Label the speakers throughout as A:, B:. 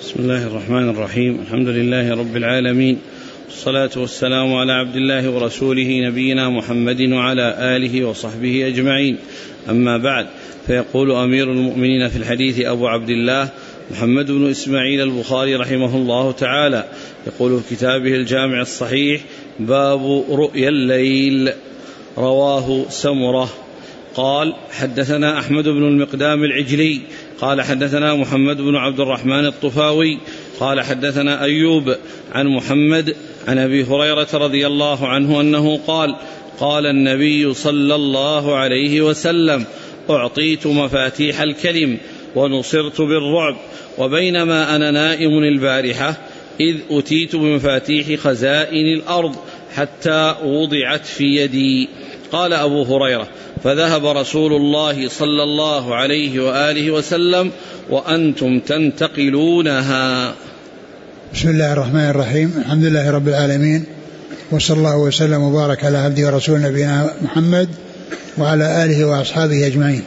A: بسم الله الرحمن الرحيم. الحمد لله رب العالمين، والصلاة والسلام على عبد الله ورسوله نبينا محمد وعلى آله وصحبه أجمعين. أما بعد، فيقول أمير المؤمنين في الحديث أبو عبد الله محمد بن إسماعيل البخاري رحمه الله تعالى، يقول في كتابه الجامع الصحيح: باب رؤيا الليل. رواه سمرة. قال: حدثنا أحمد بن المقدام العجلي قال حدثنا محمد بن عبد الرحمن الطفاوي قال حدثنا أيوب عن محمد عن أبي هريرة رضي الله عنه أنه قال: قال النبي صلى الله عليه وسلم: أعطيت مفاتيح الكلم ونصرت بالرعب، وبينما أنا نائم البارحة إذ أتيت بمفاتيح خزائن الأرض حتى وضعت في يدي. قال أبو هريرة: فذهب رسول الله صلى الله عليه وآله وسلم وأنتم تنتقلونها.
B: بسم الله الرحمن الرحيم. الحمد لله رب العالمين، وصلى الله وسلم وبارك على عبده ورسوله نبينا محمد وعلى آله وأصحابه أجمعين.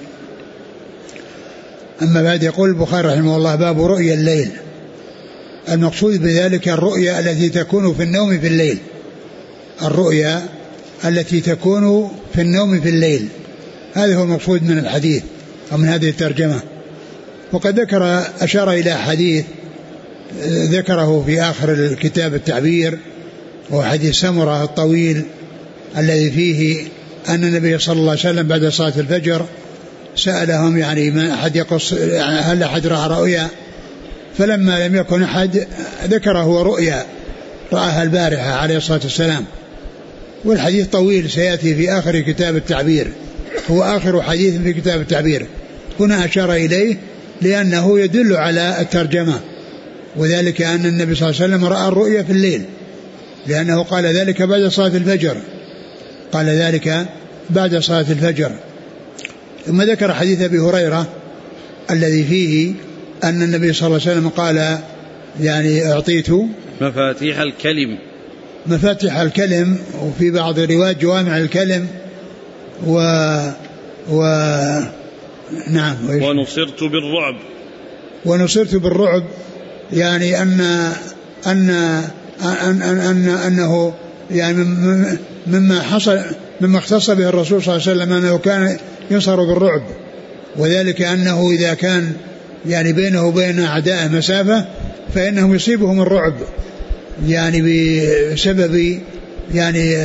B: أما بعد، يقول البخاري رحمه الله: باب رؤيا الليل. المقصود بذلك الرؤيا التي تكون في النوم في الليل، الرؤيا التي تكون في النوم في الليل، هذا هو المقصود من الحديث أو من هذه الترجمة. وقد أشار إلى حديث ذكره في آخر الكتاب التعبير، وهو حديث سمرة الطويل الذي فيه أن النبي صلى الله عليه وسلم بعد صلاة الفجر سألهم يعني من أحد يقص، هل أحد رأى رؤيا؟ فلما لم يكن أحد ذكره هو رؤيا رآها البارحة عليه الصلاة والسلام. والحديث طويل سيأتي في آخر كتاب التعبير، هو آخر حديث في كتاب التعبير. هنا أشار إليه لأنه يدل على الترجمة، وذلك أن النبي صلى الله عليه وسلم رأى الرؤيا في الليل، لأنه قال ذلك بعد صلاة الفجر، قال ذلك بعد صلاة الفجر. ثم ذكر حديث أبي هريرة الذي فيه أن النبي صلى الله عليه وسلم قال يعني: أعطيت
A: مفاتيح الكلم،
B: مفاتيح الكلم، وفي بعض الروايات جوامع الكلم، نعم،
A: ونصرت بالرعب.
B: ونصرت بالرعب يعني أنه يعني مما حصل، مما اختص به الرسول صلى الله عليه وسلم أنه كان ينصر بالرعب، وذلك أنه إذا كان يعني بينه وبين أعدائه مسافة فإنهم يصيبهم الرعب، يعني بسبب يعني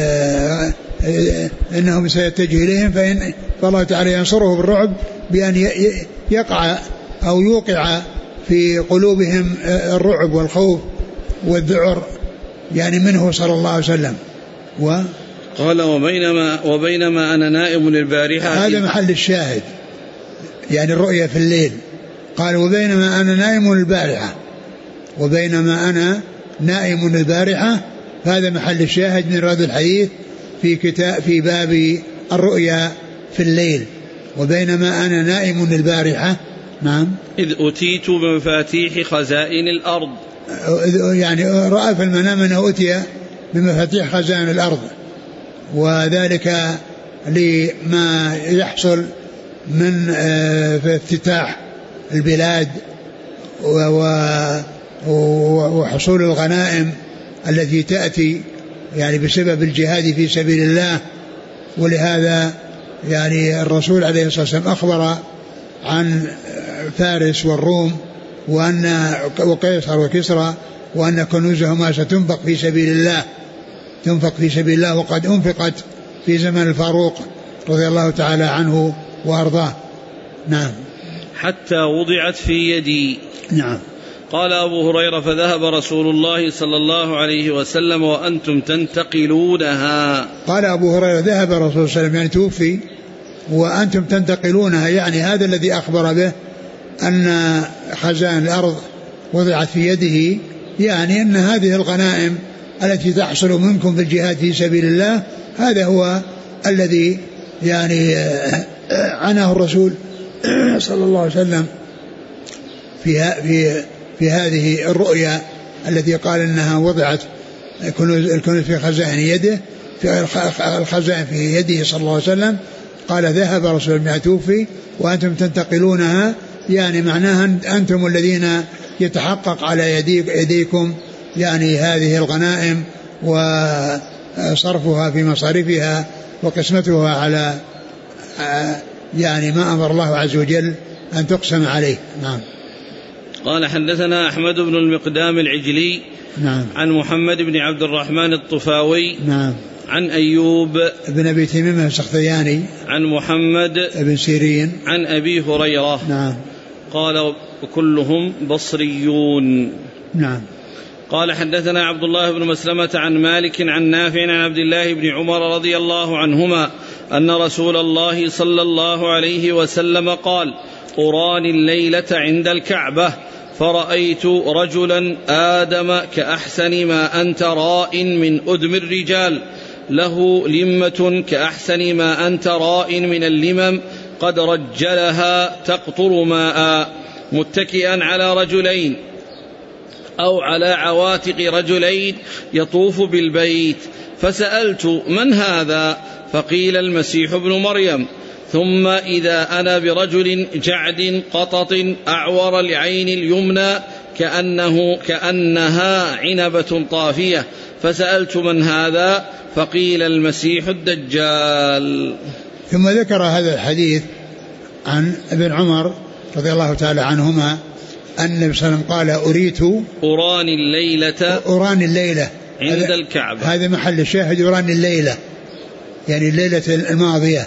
B: أنهم سيتجه إليهم، فالله تعالى ينصره بالرعب بأن يقع أو يوقع في قلوبهم الرعب والخوف والذعر يعني منه صلى الله عليه وسلم.
A: قال: وبينما أنا نائم البارحة،
B: هذا محل الشاهد، يعني الرؤيا في الليل. قال: وبينما أنا نائم البارحة، وبينما أنا نائم البارحة، هذا محل الشاهد من هذا الحديث في باب الرؤيا في الليل. وبينما أنا نائم البارحة، نعم،
A: إذ أتيت بمفاتيح خزائن الأرض،
B: يعني رأى في المنام أنه أتي بمفاتيح خزائن الأرض، وذلك لما يحصل من افتتاح البلاد وحصول الغنائم التي تأتي يعني بسبب الجهاد في سبيل الله. ولهذا يعني الرسول عليه الصلاة والسلام أخبر عن فارس والروم وقيصر وكسرى وأن كنوزهما ستنفق في سبيل الله، تنفق في سبيل الله، وقد أنفقت في زمن الفاروق رضي الله تعالى عنه وأرضاه. نعم.
A: حتى وضعت في يدي.
B: نعم.
A: قال أبو هريرة: فذهب رسول الله صلى الله عليه وسلم وأنتم تنتقلونها.
B: قال أبو هريرة: ذهب الرسول صلى الله عليه وسلم يعني توفي وأنتم تنتقلونها، يعني هذا الذي أخبر به أن خزائن الأرض وضعت في يده، يعني أن هذه الغنائم التي تحصل منكم في الجهاد في سبيل الله، هذا هو الذي يعني عناه الرسول صلى الله عليه وسلم في هذه الرؤيا التي قال إنها وضعت الكنوز في خزائن يده، في الخزائن في يده صلى الله عليه وسلم. قال: ذهب رسول الله توفي وأنتم تنتقلونها، يعني معناها أنتم الذين يتحقق على يديكم يعني هذه الغنائم وصرفها في مصارفها وقسمتها على يعني ما أمر الله عز وجل أن تقسم عليه. نعم.
A: قال حدثنا أحمد بن المقدام العجلي
B: نعم.
A: عن محمد بن عبد الرحمن الطفاوي
B: نعم.
A: عن أيوب
B: بن أبي تميم السختياني
A: عن محمد
B: بن سيرين
A: عن أبي هريرة.
B: نعم.
A: قال كلهم بصريون.
B: نعم.
A: قال حدثنا عبد الله بن مسلمة عن مالك عن نافع عن عبد الله بن عمر رضي الله عنهما أن رسول الله صلى الله عليه وسلم قال أراني الليلة عند الكعبة فرأيت رجلا آدم كأحسن ما أنت راء من أدم الرجال له لمة كأحسن ما أنت راء من اللمم قد رجلها تقطر ماء متكئا على رجلين أو على عواتق رجلين يطوف بالبيت فسألت من هذا كقيل المسيح ابن مريم. ثم إذا أنا برجل جعد قطط أعور العين اليمنى كأنها عنبة طافية فسألت من هذا فقيل المسيح الدجال.
B: ثم ذكر هذا الحديث عن ابن عمر رضي الله تعالى عنهما أن النبي صلى الله عليه وسلم قال أراني الليلة
A: عند الكعبة.
B: هذا محل الشاهد، أراني الليلة يعني الليلة الماضية،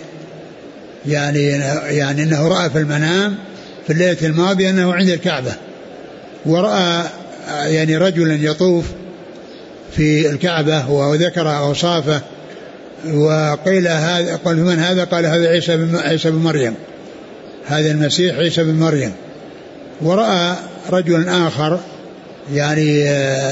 B: يعني أنه رأى في المنام في الليلة الماضية أنه عند الكعبة، ورأى يعني رجلا يطوف في الكعبة وذكر أوصافه وقيل هذا، قال من هذا؟ قال هذا عيسى بن مريم، هذا المسيح عيسى بن مريم. ورأى رجل آخر يعني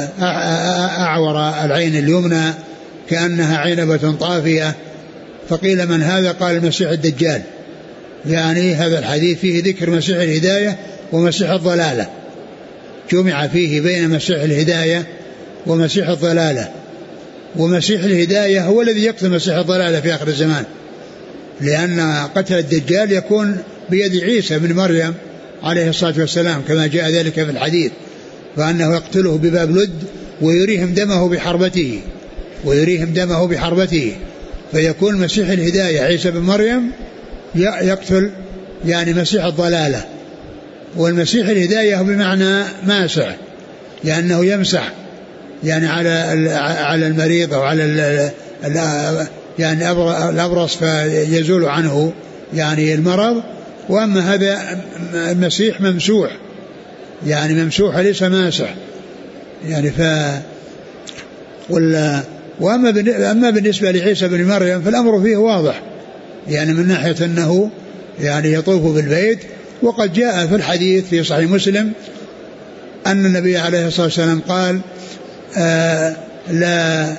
B: أعور العين اليمنى كأنها عنبة طافية فقيل من هذا؟ قال المسيح الدجال. يعني هذا الحديث فيه ذكر مسيح الهداية ومسيح الضلالة، جمع فيه بين مسيح الهداية ومسيح الضلالة. ومسيح الهداية هو الذي يقتل مسيح الضلالة في آخر الزمان، لأن قتل الدجال يكون بيد عيسى بن مريم عليه الصلاة والسلام كما جاء ذلك في الحديث، فأنه يقتله بباب لد ويريهم دمه بحربته فيكون مسيح الهداية عيسى بن مريم يقتل يعني مسيح الضلالة. والمسيح الهداية هو بمعنى ماسح، لأنه يمسح يعني على المريض أو على يعني الأبرص فيزول عنه يعني المرض. وأما هذا المسيح ممسوح، يعني ممسوح ليس ماسح يعني أما بالنسبة لعيسى بن مريم فالأمر فيه واضح، يعني من ناحية أنه يعني يطوف بالبيت. وقد جاء في الحديث في صحيح مسلم أن النبي عليه الصلاة والسلام قال لا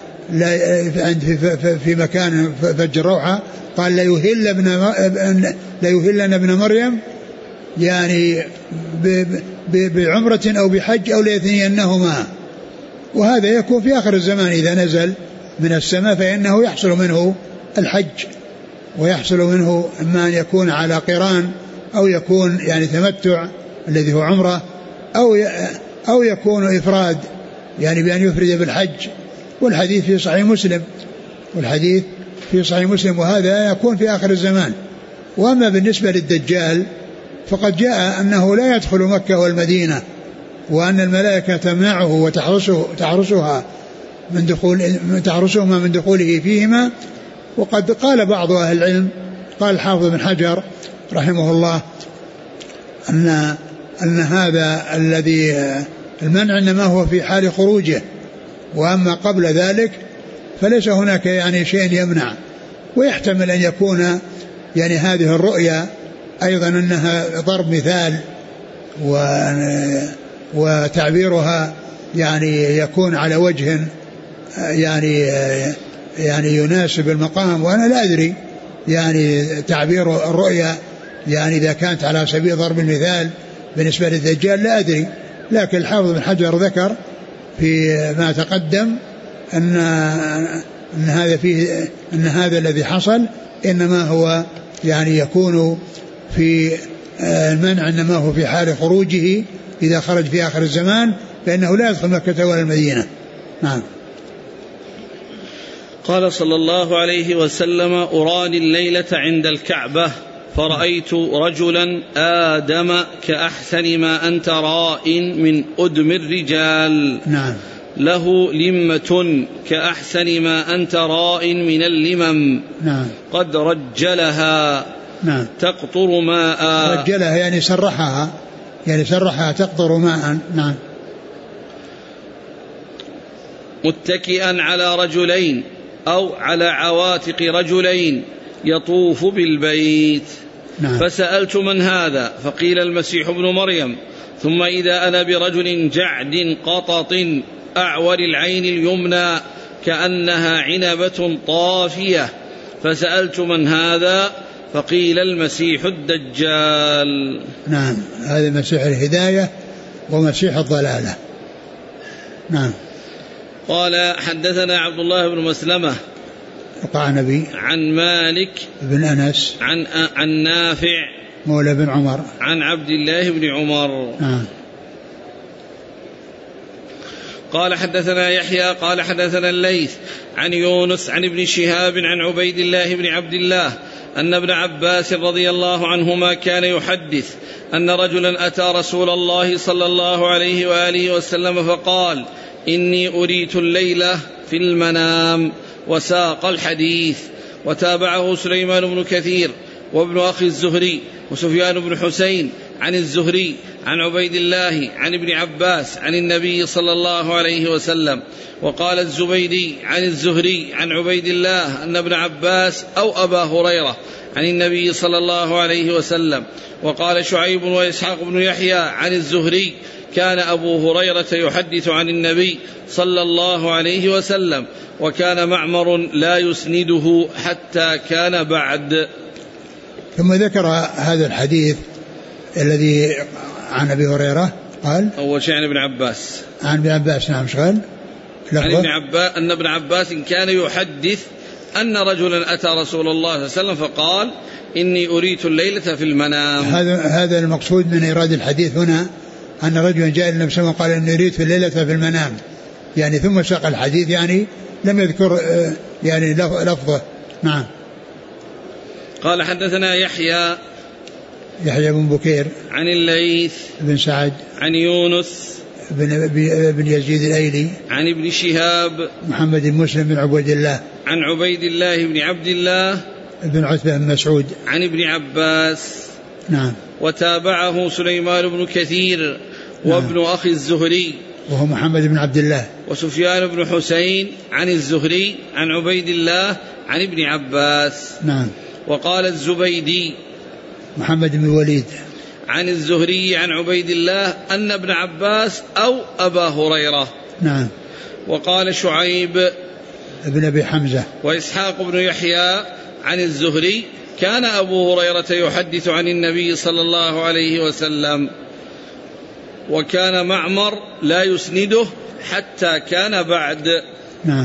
B: في مكان فج الروحة قال لا يهلن ابن مريم يعني بعمرة أو بحج أو ليثنينهما. وهذا يكون في آخر الزمان إذا نزل من السماء فإنه يحصل منه الحج، ويحصل منه إما أن يكون على قران أو يكون يعني تمتع الذي هو عمرة أو يكون إفراد يعني بأن يفرد بالحج. والحديث في صحيح مسلم وهذا يكون في آخر الزمان. وأما بالنسبة للدجال فقد جاء أنه لا يدخل مكة والمدينة، وأن الملائكة تمنعه وتحرسهما من دخوله فيهما. وقد قال بعض أهل العلم، قال الحافظ بن حجر رحمه الله أن هذا الذي المنع إنما هو في حال خروجه، وأما قبل ذلك فليس هناك يعني شيء يمنع. ويحتمل أن يكون يعني هذه الرؤيا أيضا أنها ضرب مثال وتعبيرها يعني يكون على وجه يعني يناسب المقام. وأنا لا أدري يعني تعبير الرؤيا يعني إذا كانت على سبيل ضرب المثال بالنسبة للدجال لا أدري. لكن الحافظ بن حجر ذكر في ما تقدم أن هذا الذي حصل إنما هو يعني يكون في المنع إنما هو في حال خروجه إذا خرج في آخر الزمان، فإنه لا يدخل مكة ولا المدينة. نعم.
A: قال صلى الله عليه وسلم: أراني الليلة عند الكعبة فرأيت رجلا آدم كأحسن ما أنت راء من أدم الرجال.
B: نعم.
A: له لمة كأحسن ما أنت راء من اللمم.
B: نعم.
A: قد رجلها. نعم. تقطر ماء.
B: رجلها يعني سرحها تقطر ماء. نعم.
A: متكئا على رجلين أو على عواتق رجلين يطوف بالبيت.
B: نعم.
A: فسألت: من هذا؟ فقيل: المسيح ابن مريم. ثم إذا أنا برجل جعد قطط أعور العين اليمنى كأنها عنبة طافية. فسألت: من هذا؟ فقيل: المسيح الدجال.
B: نعم. هذا مسيح الهداية ومسيح الضلالة. نعم.
A: قال: حدثنا عبد الله بن مسلمة
B: القعنبي
A: عن مالك
B: بن أنس
A: عن نافع
B: مولى بن عمر
A: عن عبد الله بن عمر.
B: نعم.
A: قال: حدثنا يحيى قال: حدثنا الليث عن يونس عن ابن شهاب عن عبيد الله بن عبد الله أن ابن عباس رضي الله عنهما كان يحدث أن رجلا أتى رسول الله صلى الله عليه وآله وسلم فقال: إني أريت الليلة في المنام، وساق الحديث. وتابعه سليمان بن كثير وابن أخي الزهري وسفيان بن حسين عن الزهري عن عبيد الله عن ابن عباس عن النبي صلى الله عليه وسلم. وقال الزبيدي عن الزهري عن عبيد الله أن ابن عباس أو أبا هريرة عن النبي صلى الله عليه وسلم. وقال شعيب وإسحاق بن يحيى عن الزهري: كان أبو هريرة يحدث عن النبي صلى الله عليه وسلم، وكان معمر لا يسنده حتى كان بعد.
B: ثم ذكر هذا الحديث الذي عن أبي هريرة. قال:
A: أول شيء عن ابن عباس.
B: عن ابن عباس. نعم. شغل
A: عن ابن عباس أن ابن عباس كان يحدث أن رجلا أتى رسول الله صلى الله عليه وسلم فقال: إني أريت الليلة في المنام.
B: هذا المقصود من إيراد الحديث هنا، أن رجلا جاء النبي صلى الله عليه وسلم قال: إني أريت الليلة في المنام، يعني ثم ساق الحديث، يعني لم يذكر يعني لفظه. نعم.
A: قال: حدثنا يحيى
B: بن بكير
A: عن الليث
B: بن سعد
A: عن يونس
B: بن يزيد الأيلي
A: عن ابن شهاب
B: محمد بن مسلم بن عبيد الله
A: عن عبيد الله بن عبد الله
B: بن عتبة بن مسعود
A: عن ابن عباس.
B: نعم.
A: وتابعه سليمان بن كثير وابن أخي الزهري
B: وهو محمد بن عبد الله
A: وسفيان بن حسين عن الزهري عن عبيد الله عن ابن عباس.
B: نعم.
A: وقال الزبيدي
B: محمد بن الوليد
A: عن الزهري عن عبيد الله أن ابن عباس أو أبا هريرة.
B: نعم.
A: وقال شعيب
B: ابن أبي حمزة
A: وإسحاق بن يحيى عن الزهري: كان أبو هريرة يحدث عن النبي صلى الله عليه وسلم، وكان معمر لا يسنده حتى كان بعد.
B: نعم.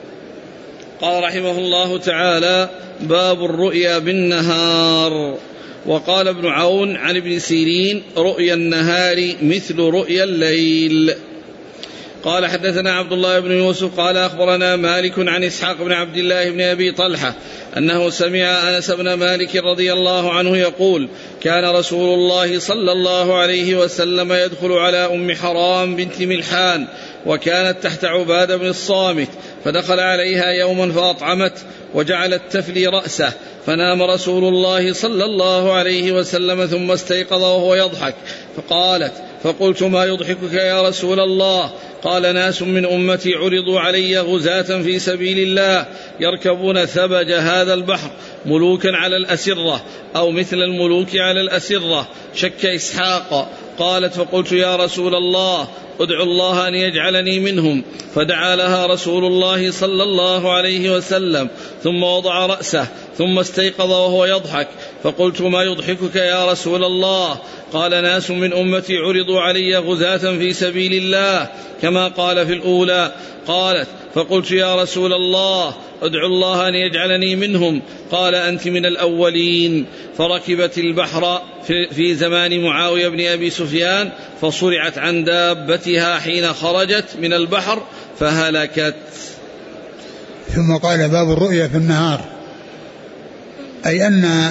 A: قال رحمه الله تعالى: باب الرؤيا بالنهار. وقال ابن عون عن ابن سيرين: رؤيا النهار مثل رؤيا الليل. قال: حدثنا عبد الله بن يوسف قال: أخبرنا مالك عن إسحاق بن عبد الله بن أبي طلحة أنه سمع أنس بن مالك رضي الله عنه يقول: كان رسول الله صلى الله عليه وسلم يدخل على أم حرام بنت ملحان، وكانت تحت عبادة بن الصامت، فدخل عليها يوما فأطعمت وجعلت تفلي رأسه، فنام رسول الله صلى الله عليه وسلم ثم استيقظ وهو يضحك، فقالت: فقلت: ما يضحكك يا رسول الله؟ قال: ناس من أمتي عرضوا علي غزاة في سبيل الله يركبون ثبج هذا البحر ملوكا على الأسرة أو مثل الملوك على الأسرة. شك إسحاق. قالت: فقلت: يا رسول الله ادعو الله أن يجعلني منهم، فدعا لها رسول الله صلى الله عليه وسلم ثم وضع رأسه ثم استيقظ وهو يضحك، فقلت ما يضحكك يا رسول الله؟ قال ناس من أمتي عرضوا علي غزاة في سبيل الله كما قال في الأولى. قالت فقلت يا رسول الله ادعو الله أن يجعلني منهم. قال أنت من الأولين. فركبت البحر في زمان معاوية بن أبي سفيان فصرعت عن دابتها حين خرجت من البحر فهلكت.
B: ثم قال باب الرؤيا في النهار، أي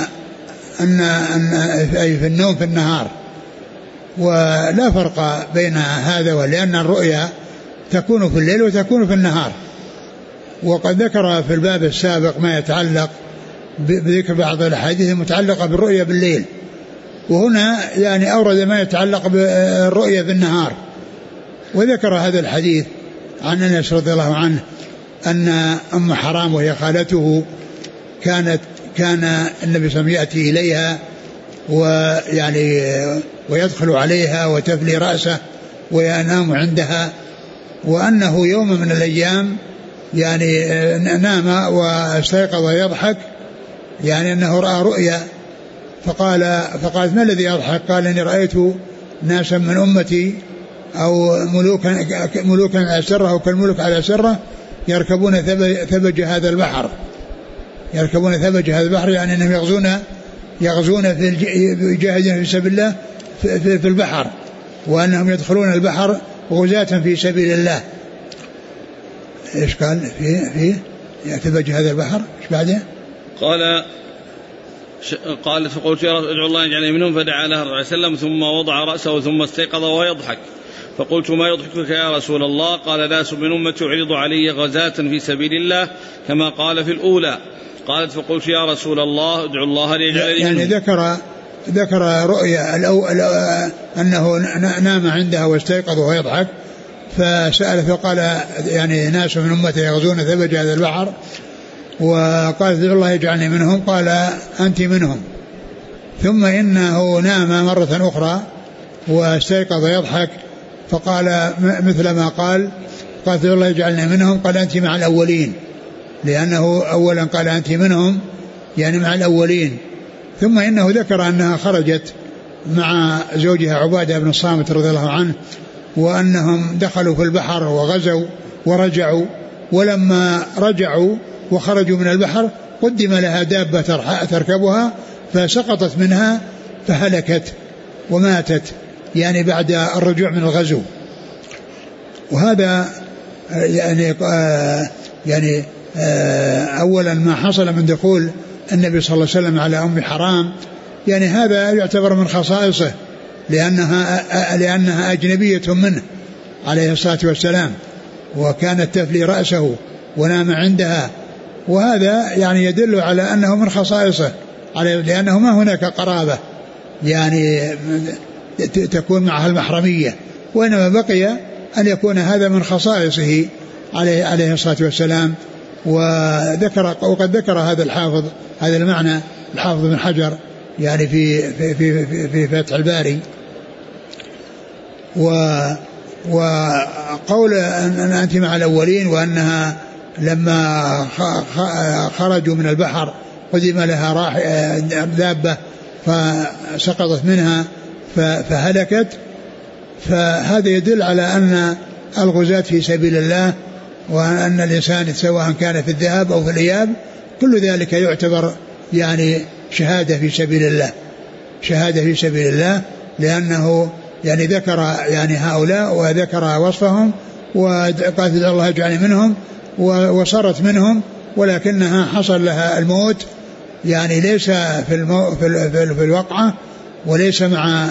B: أي في النوم في النهار، ولا فرق بين هذا ولأن الرؤيا تكون في الليل وتكون في النهار. وقد ذكر في الباب السابق ما يتعلق بذكر بعض الأحاديث المتعلقة بالرؤيا بالليل، وهنا يعني أورد ما يتعلق بالرؤيا في النهار. وذكر هذا الحديث عن أنس رضي الله عنه أن أم حرام وهي خالته كان النبي صلى الله عليه وسلم يأتي إليها ويعني ويدخل عليها وتفلي رأسه وينام عندها، وأنه يوم من الأيام يعني نام واستيقظ يضحك، يعني أنه رأى رؤيا، فقالت ما الذي يضحك؟ قال إني رأيت ناسا من أمتي أو ملوكا على سرة وكالملك على سرة يركبون ثبج هذا البحر، يعني أنهم يغزون يجاهدون في سبيل الله في البحر، وأنهم يدخلون البحر غزاة في سبيل الله. إيش قال في ثبج هذا البحر؟ إيش بعده؟
A: قال فقلت يا رب ادعو الله يجعلني منهم، فدعا له صلى الله عليه وسلم ثم وضع رأسه ثم استيقظ وهو يضحك. فقلت ما يضحكك يا رسول الله؟ قال ناس من أمتي عرضوا علي غزاة في سبيل الله كما قال في الأولى. قالت فقلت يا رسول الله ادعو الله ليجعلني منهم.
B: يعني ذكر رؤيا أنه نام عندها واستيقظ وهو يضحك، فسأل فقال يعني ناس من أمتي يغزون ثبج هذا البحر، وقال ادعو الله يجعلني منهم، قال أنت منهم. ثم إنه نام مرة أخرى واستيقظ يضحك، فقال مثل ما قال ادعو الله يجعلني منهم، قال أنت مع الأولين، لأنه أولا قال أنت منهم يعني مع الأولين. ثم إنه ذكر أنها خرجت مع زوجها عبادة بن الصامت رضي الله عنه، وأنهم دخلوا في البحر وغزوا ورجعوا، ولما رجعوا وخرجوا من البحر قدم لها دابة تركبها فسقطت منها فهلكت وماتت، يعني بعد الرجوع من الغزو. وهذا يعني أولا ما حصل من دخول النبي صلى الله عليه وسلم على أم حرام، يعني هذا يعتبر من خصائصه لأنها أجنبية منه عليه الصلاة والسلام، وكانت تفلي رأسه ونام عندها، وهذا يعني يدل على أنه من خصائصه لأنه ما هناك قرابة يعني تكون معها المحرمية، وإنما بقي أن يكون هذا من خصائصه عليه الصلاة والسلام. وقد ذكر هذا الحافظ هذا المعنى الحافظ بن حجر يعني في فتح الباري. وقول أن أنت مع الأولين، وأنها لما خرجوا من البحر قدم لها دابة فسقطت منها فهلكت، فهذا يدل على أن الغزاة في سبيل الله، وأن الإنسان سواء كان في الذهاب أو في الإياب كل ذلك يعتبر يعني شهادة في سبيل الله، لأنه يعني ذكر يعني هؤلاء وذكر وصفهم وقال الله يجعلني منهم، وصارت منهم، ولكنها حصل لها الموت يعني ليس في الوقعة، وليس مع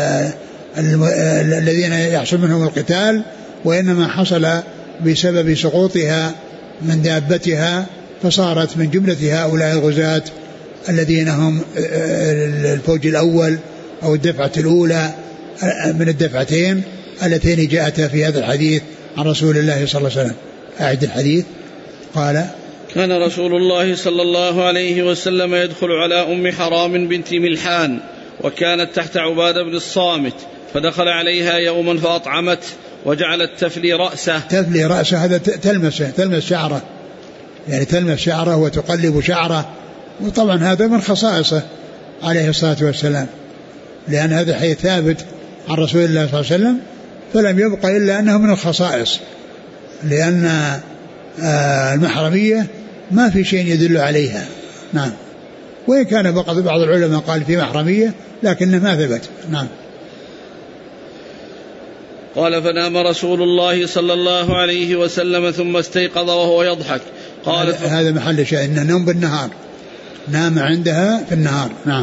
B: الذين يحصل منهم القتال، وإنما حصل بسبب سقوطها من دابتها، فصارت من جملة هؤلاء الغزاة الذين هم الفوج الأول أو الدفعة الأولى من الدفعتين اللتين جاءتا في هذا الحديث عن رسول الله صلى الله عليه وسلم. أعد الحديث. قال
A: كان رسول الله صلى الله عليه وسلم يدخل على أم حرام بنت ملحان، وكانت تحت عبادة بن الصامت، فدخل عليها يوما فأطعمت وجعلت تفلي رأسه، هذا تلمس شعره، يعني تلمس شعره وتقلب شعره، وطبعا هذا من خصائصه
B: عليه الصلاة والسلام، لأن هذا حديث ثابت عن رسول الله صلى الله عليه وسلم، فلم يبق إلا أنه من الخصائص، لأن المحرمية ما في شيء يدل عليها. نعم. وإن كان بعض العلماء قال في محرمية لكنه ما ثبت. نعم.
A: قال فنام رسول الله صلى الله عليه وسلم ثم استيقظ وهو يضحك. قال
B: هذا محل شيء، إنه نوم بالنهار، نام عندها في النهار. نعم.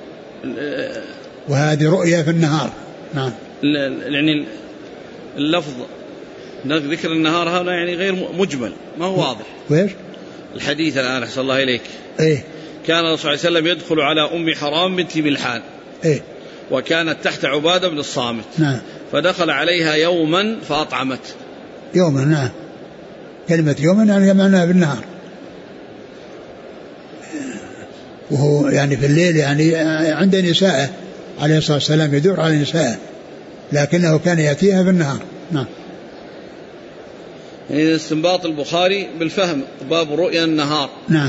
B: وهذه رؤيا في النهار. نعم.
A: يعني اللفظ ذكر النهار هذا يعني غير مجمل، ما هو واضح.
B: ويش
A: الحديث الآن أحسن الله إليك؟
B: إيه؟
A: كان الرسول صلى الله عليه وسلم يدخل على أم حرام بنت ملحان،
B: إيه؟
A: وكانت تحت عبادة بن الصامت.
B: نعم.
A: فدخل عليها يوما فأطعمت.
B: يوما. نعم. كلمة يوما يعني معناها بالنهار، وهو يعني في الليل، يعني عند نسائه عليه الصلاة والسلام يدور على نسائه، لكنه كان يأتيها بالنهار. نعم.
A: يعني استنباط البخاري بالفهم باب رؤيا النهار.
B: نعم.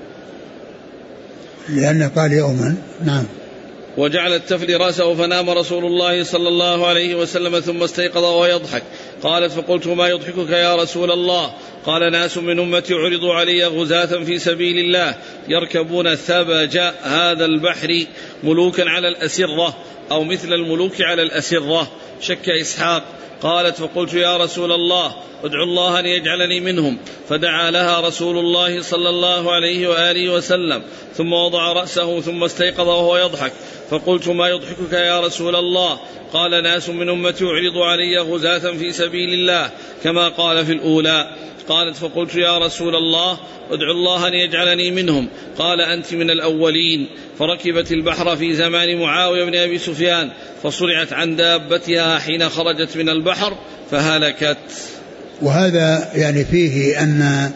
B: لأنه قال يوما. نعم.
A: وجعل تفلي رأسه فنام رسول الله صلى الله عليه وسلم ثم استيقظ وهو يضحك. قالت فقلت ما يضحكك يا رسول الله؟ قال ناس من أمتي عرضوا علي غزاة في سبيل الله يركبون ثبج هذا البحر ملوكا على الأسرة أو مثل الملوك على الأسرة. شك إسحاق. قالت فقلت يا رسول الله ادعو الله أن يجعلني منهم، فدعا لها رسول الله صلى الله عليه وآله وسلم ثم وضع رأسه ثم استيقظ وهو يضحك. فقلت ما يضحكك يا رسول الله؟ قال ناس من أمتي عرضوا علي غزاة في سبيل الله كما قال في الأولى. قالت فقلت يا رسول الله ادعو الله أن يجعلني منهم. قال أنت من الأولين. فركبت البحر في زمان معاوية بن أبي سفيان فصرعت عن دابتها حين خرجت من البحر فهلكت.
B: وهذا يعني فيه أن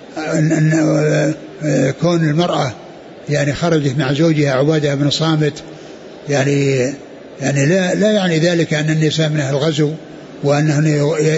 B: كون المرأة يعني خرجت مع زوجها عبادة بن صامت يعني لا يعني ذلك أن النساء من أهل الغزو وأنهم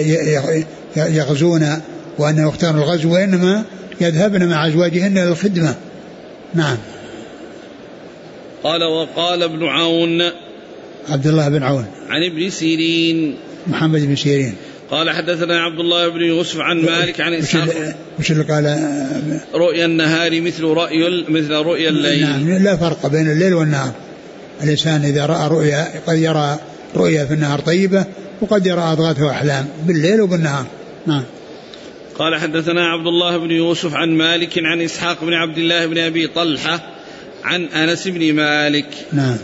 B: يغزون وأنهم يختارون الغزو، وإنما يذهبن مع أزواجهن للخدمة. نعم.
A: قال وقال ابن عون
B: عبد الله بن عون
A: عن ابن سيرين
B: محمد بن سيرين
A: قال حدثنا عبد الله بن يوسف عن مالك عن إسحاق
B: وش اللي قال
A: رؤيا النهار مثل رؤيا الليل.
B: نعم. لا فرق بين الليل والنهار. الإنسان إذا رأى رؤيا قد يرى رؤيا في النهار طيبة وقد يرى أضغاث وأحلام بالليل وبالنهار. نعم.
A: قال حدثنا عبد الله بن يوسف عن مالك عن إسحاق بن عبد الله بن أبي طلحة عن أنس بن مالك.
B: نعم.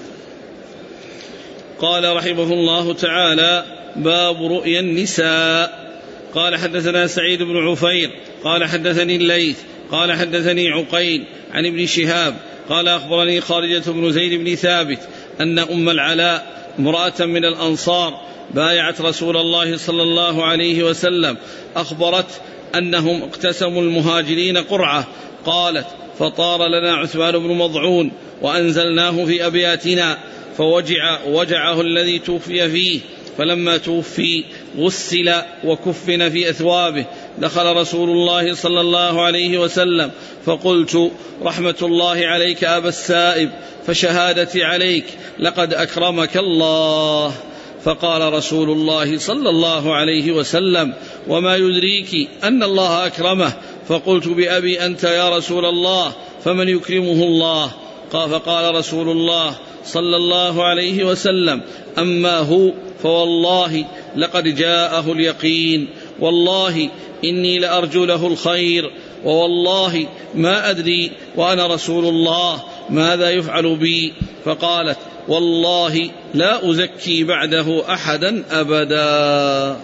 A: قال رحمه الله تعالى باب رؤيا النساء. قال حدثنا سعيد بن عفير قال حدثني الليث قال حدثني عقيل عن ابن شهاب قال أخبرني خارجة بن زيد بن ثابت أن أم العلاء امرأة من الأنصار بايعت رسول الله صلى الله عليه وسلم أخبرت أنهم اقتسموا المهاجرين قرعة. قالت فطار لنا عثمان بن مضعون وأنزلناه في أبياتنا فوجعه الذي توفي فيه، فلما توفي غسل وكفن في أثوابه. دخل رسول الله صلى الله عليه وسلم فقلت رحمة الله عليك أبا السائب فشهادتي عليك لقد أكرمك الله. فقال رسول الله صلى الله عليه وسلم وما يدريك أن الله أكرمه؟ فقلت بأبي أنت يا رسول الله فمن يكرمه الله؟ فقال رسول الله صلى الله عليه وسلم أما هو فوالله لقد جاءه اليقين، والله إني لأرجو له الخير، ووالله ما أدري وأنا رسول الله ماذا يفعل بي. فقالت والله لا أزكي بعده أحدا أبدا.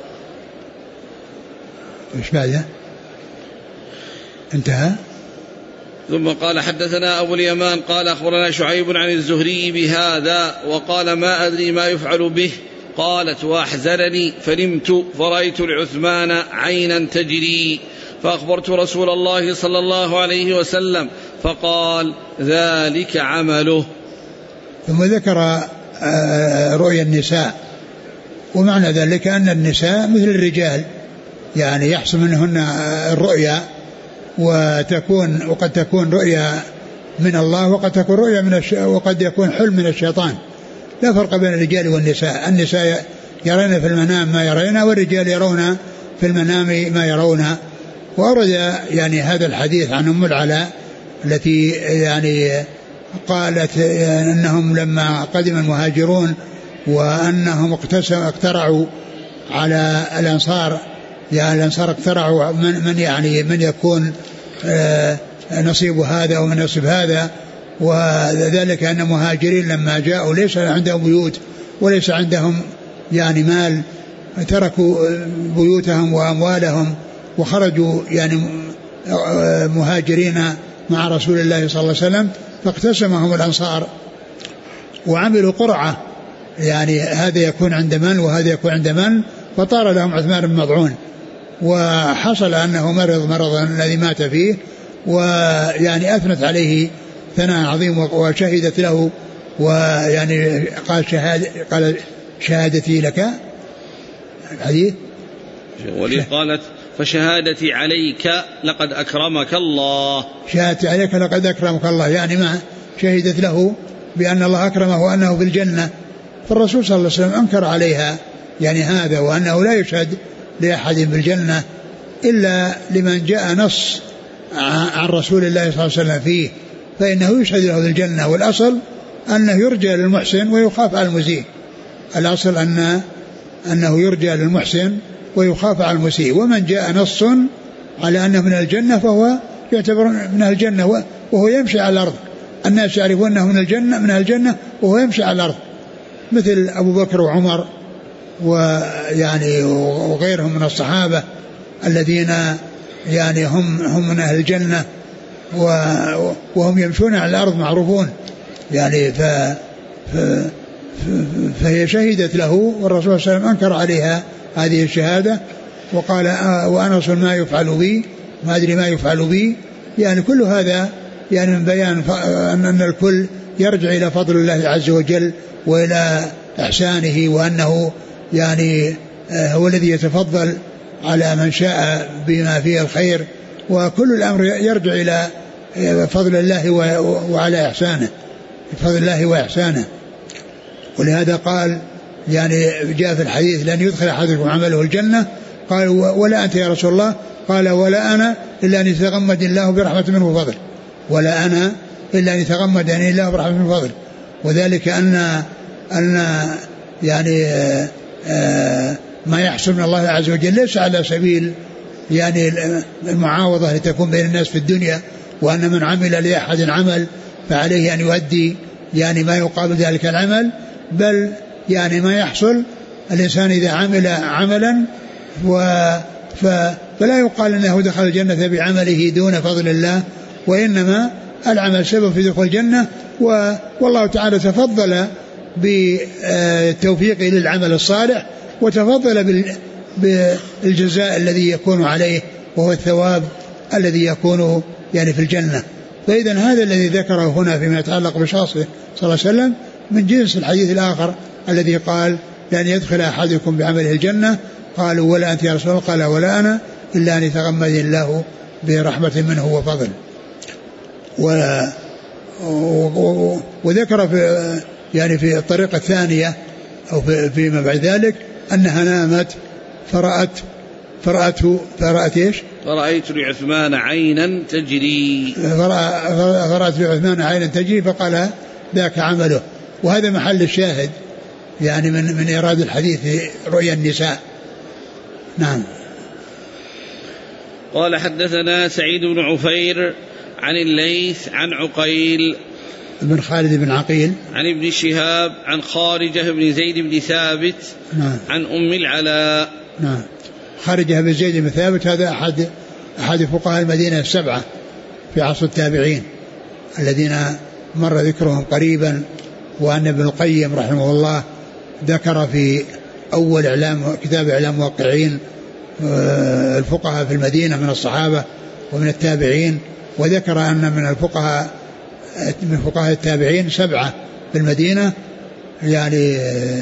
B: إيش بعده؟ انتهى.
A: ثم قال حدثنا أبو اليمان قال أخبرنا شعيب عن الزهري بهذا وقال ما أدري ما يفعل به. قالت وأحزنني فنمت فرأيت لعثمان عينا تجري فأخبرت رسول الله صلى الله عليه وسلم فقال ذلك عمله.
B: ثم ذكر رؤيا النساء، ومعنى ذلك أن النساء مثل الرجال يعني يحصل منهن الرؤيا وقد تكون رؤيا من الله وقد تكون رؤيا وقد يكون حلم من الشيطان. لا فرق بين الرجال والنساء. النساء يرين في المنام ما يرين، والرجال يرون في المنام ما يرون. وأورد يعني هذا الحديث عن أم العلاء التي يعني قالت أنهم لما قدم المهاجرون وأنهم اقترعوا على الأنصار، يعني الأنصار اقترعوا من يكون نصيب هذا ومن نصيب هذا، وذلك أن المهاجرين لما جاءوا ليس عندهم بيوت وليس عندهم يعني مال، تركوا بيوتهم وأموالهم وخرجوا يعني مهاجرين مع رسول الله صلى الله عليه وسلم، فاقتسمهم الأنصار وعملوا قرعة، يعني هذا يكون عند من وهذا يكون عند من، فطار لهم عثمان بن مضعون، وحصل أنه مرضا الذي مات فيه، ويعني أثنت عليه ثناء عظيم وشهدت له، ويعني قال شهادتي لك الحديث،
A: ولي قالت فشهادتي عليك لقد أكرمك الله،
B: شهادتي عليك لقد أكرمك الله، يعني ما شهدت له بأن الله أكرمه وأنه في الجنة. فالرسول صلى الله عليه وسلم أنكر عليها يعني هذا، وأنه لا يشهد لأحد بالجنة إلا لمن جاء نص عن رسول الله صلى الله عليه وسلم فيه، فإنه يشهد له بالجنة. والأصل أنه يرجى للمحسن ويخاف على المسيء، الأصل أنه يرجى للمحسن ويخاف على المسيء. ومن جاء نص على أنه من الجنة فهو يعتبر من الجنة وهو يمشي على الأرض، الناس يعرفون أنه من الجنة وهو يمشي على الأرض، مثل أبو بكر وعمر ويعني وغيرهم من الصحابة الذين يعني هم من أهل الجنة وهم يمشون على الأرض معروفون يعني. فهي شهدت له، والرسول صلى الله عليه وسلم أنكر عليها هذه الشهادة وقال وأنا رسول ما يفعل بي، ما أدري ما يفعل بي. يعني كل هذا يعني من بيان أن الكل يرجع إلى فضل الله عز وجل وإلى إحسانه، وأنه يعني هو الذي يتفضل على من شاء بما فيه الخير، وكل الأمر يرجع إلى فضل الله وعلى إحسانه، فضل الله وإحسانه. ولهذا قال يعني جاء في الحديث لن يدخل أحدكم عمله الجنة، قال ولا أنت يا رسول الله؟ قال ولا أنا إلا أن يتغمد الله برحمة منه وفضل، ولا أنا إلا أن يتغمدني الله برحمة منه وفضل. وذلك أن يعني ما يحصل من الله عز وجل ليس على سبيل يعني المعاوضة لتكون بين الناس في الدنيا، وأن من عمل لأحد عمل فعليه أن يؤدي يعني ما يقابل ذلك العمل، بل يعني ما يحصل الإنسان إذا عمل عملا فلا يقال أنه دخل الجنة بعمله دون فضل الله، وإنما العمل سبب في دخول الجنة، والله تعالى تفضل بالتوفيق للعمل الصالح، وتفضل بالجزاء الذي يكون عليه وهو الثواب الذي يكون يعني في الجنة. فإذا هذا الذي ذكره هنا فيما يتعلق بشخصه صلى الله عليه وسلم من جنس الحديث الآخر الذي قال لأن يدخل أحدكم بعمله الجنة، قالوا ولا أنت يا رسول الله؟ قال ولا أنا إلا أن يتغمد الله برحمة منه وفضل. وذكر في يعني في الطريقة الثانية أو فيما بعد ذلك أنها نامت فرأت إيش؟
A: فرأيت لعثمان عينا تجري،
B: فرأت لعثمان عينا تجري فقال ذاك عمله. وهذا محل الشاهد يعني من إيراد الحديث رؤيا النساء. نعم.
A: قال حدثنا سعيد بن عفير عن الليث عن عقيل
B: بن خالد بن عقيل
A: عن ابن شهاب عن خارجة بن زيد بن ثابت
B: نعم.
A: عن أم العلاء.
B: نعم. خارجة بن زيد بن ثابت هذا أحد فقهاء المدينة السبعة في عصر التابعين الذين مر ذكرهم قريبا، وأن ابن القيم رحمه الله ذكر في أول كتاب إعلام موقعين الفقهاء في المدينة من الصحابة ومن التابعين، وذكر أن من فقهاء التابعين 7 في المدينة، يعني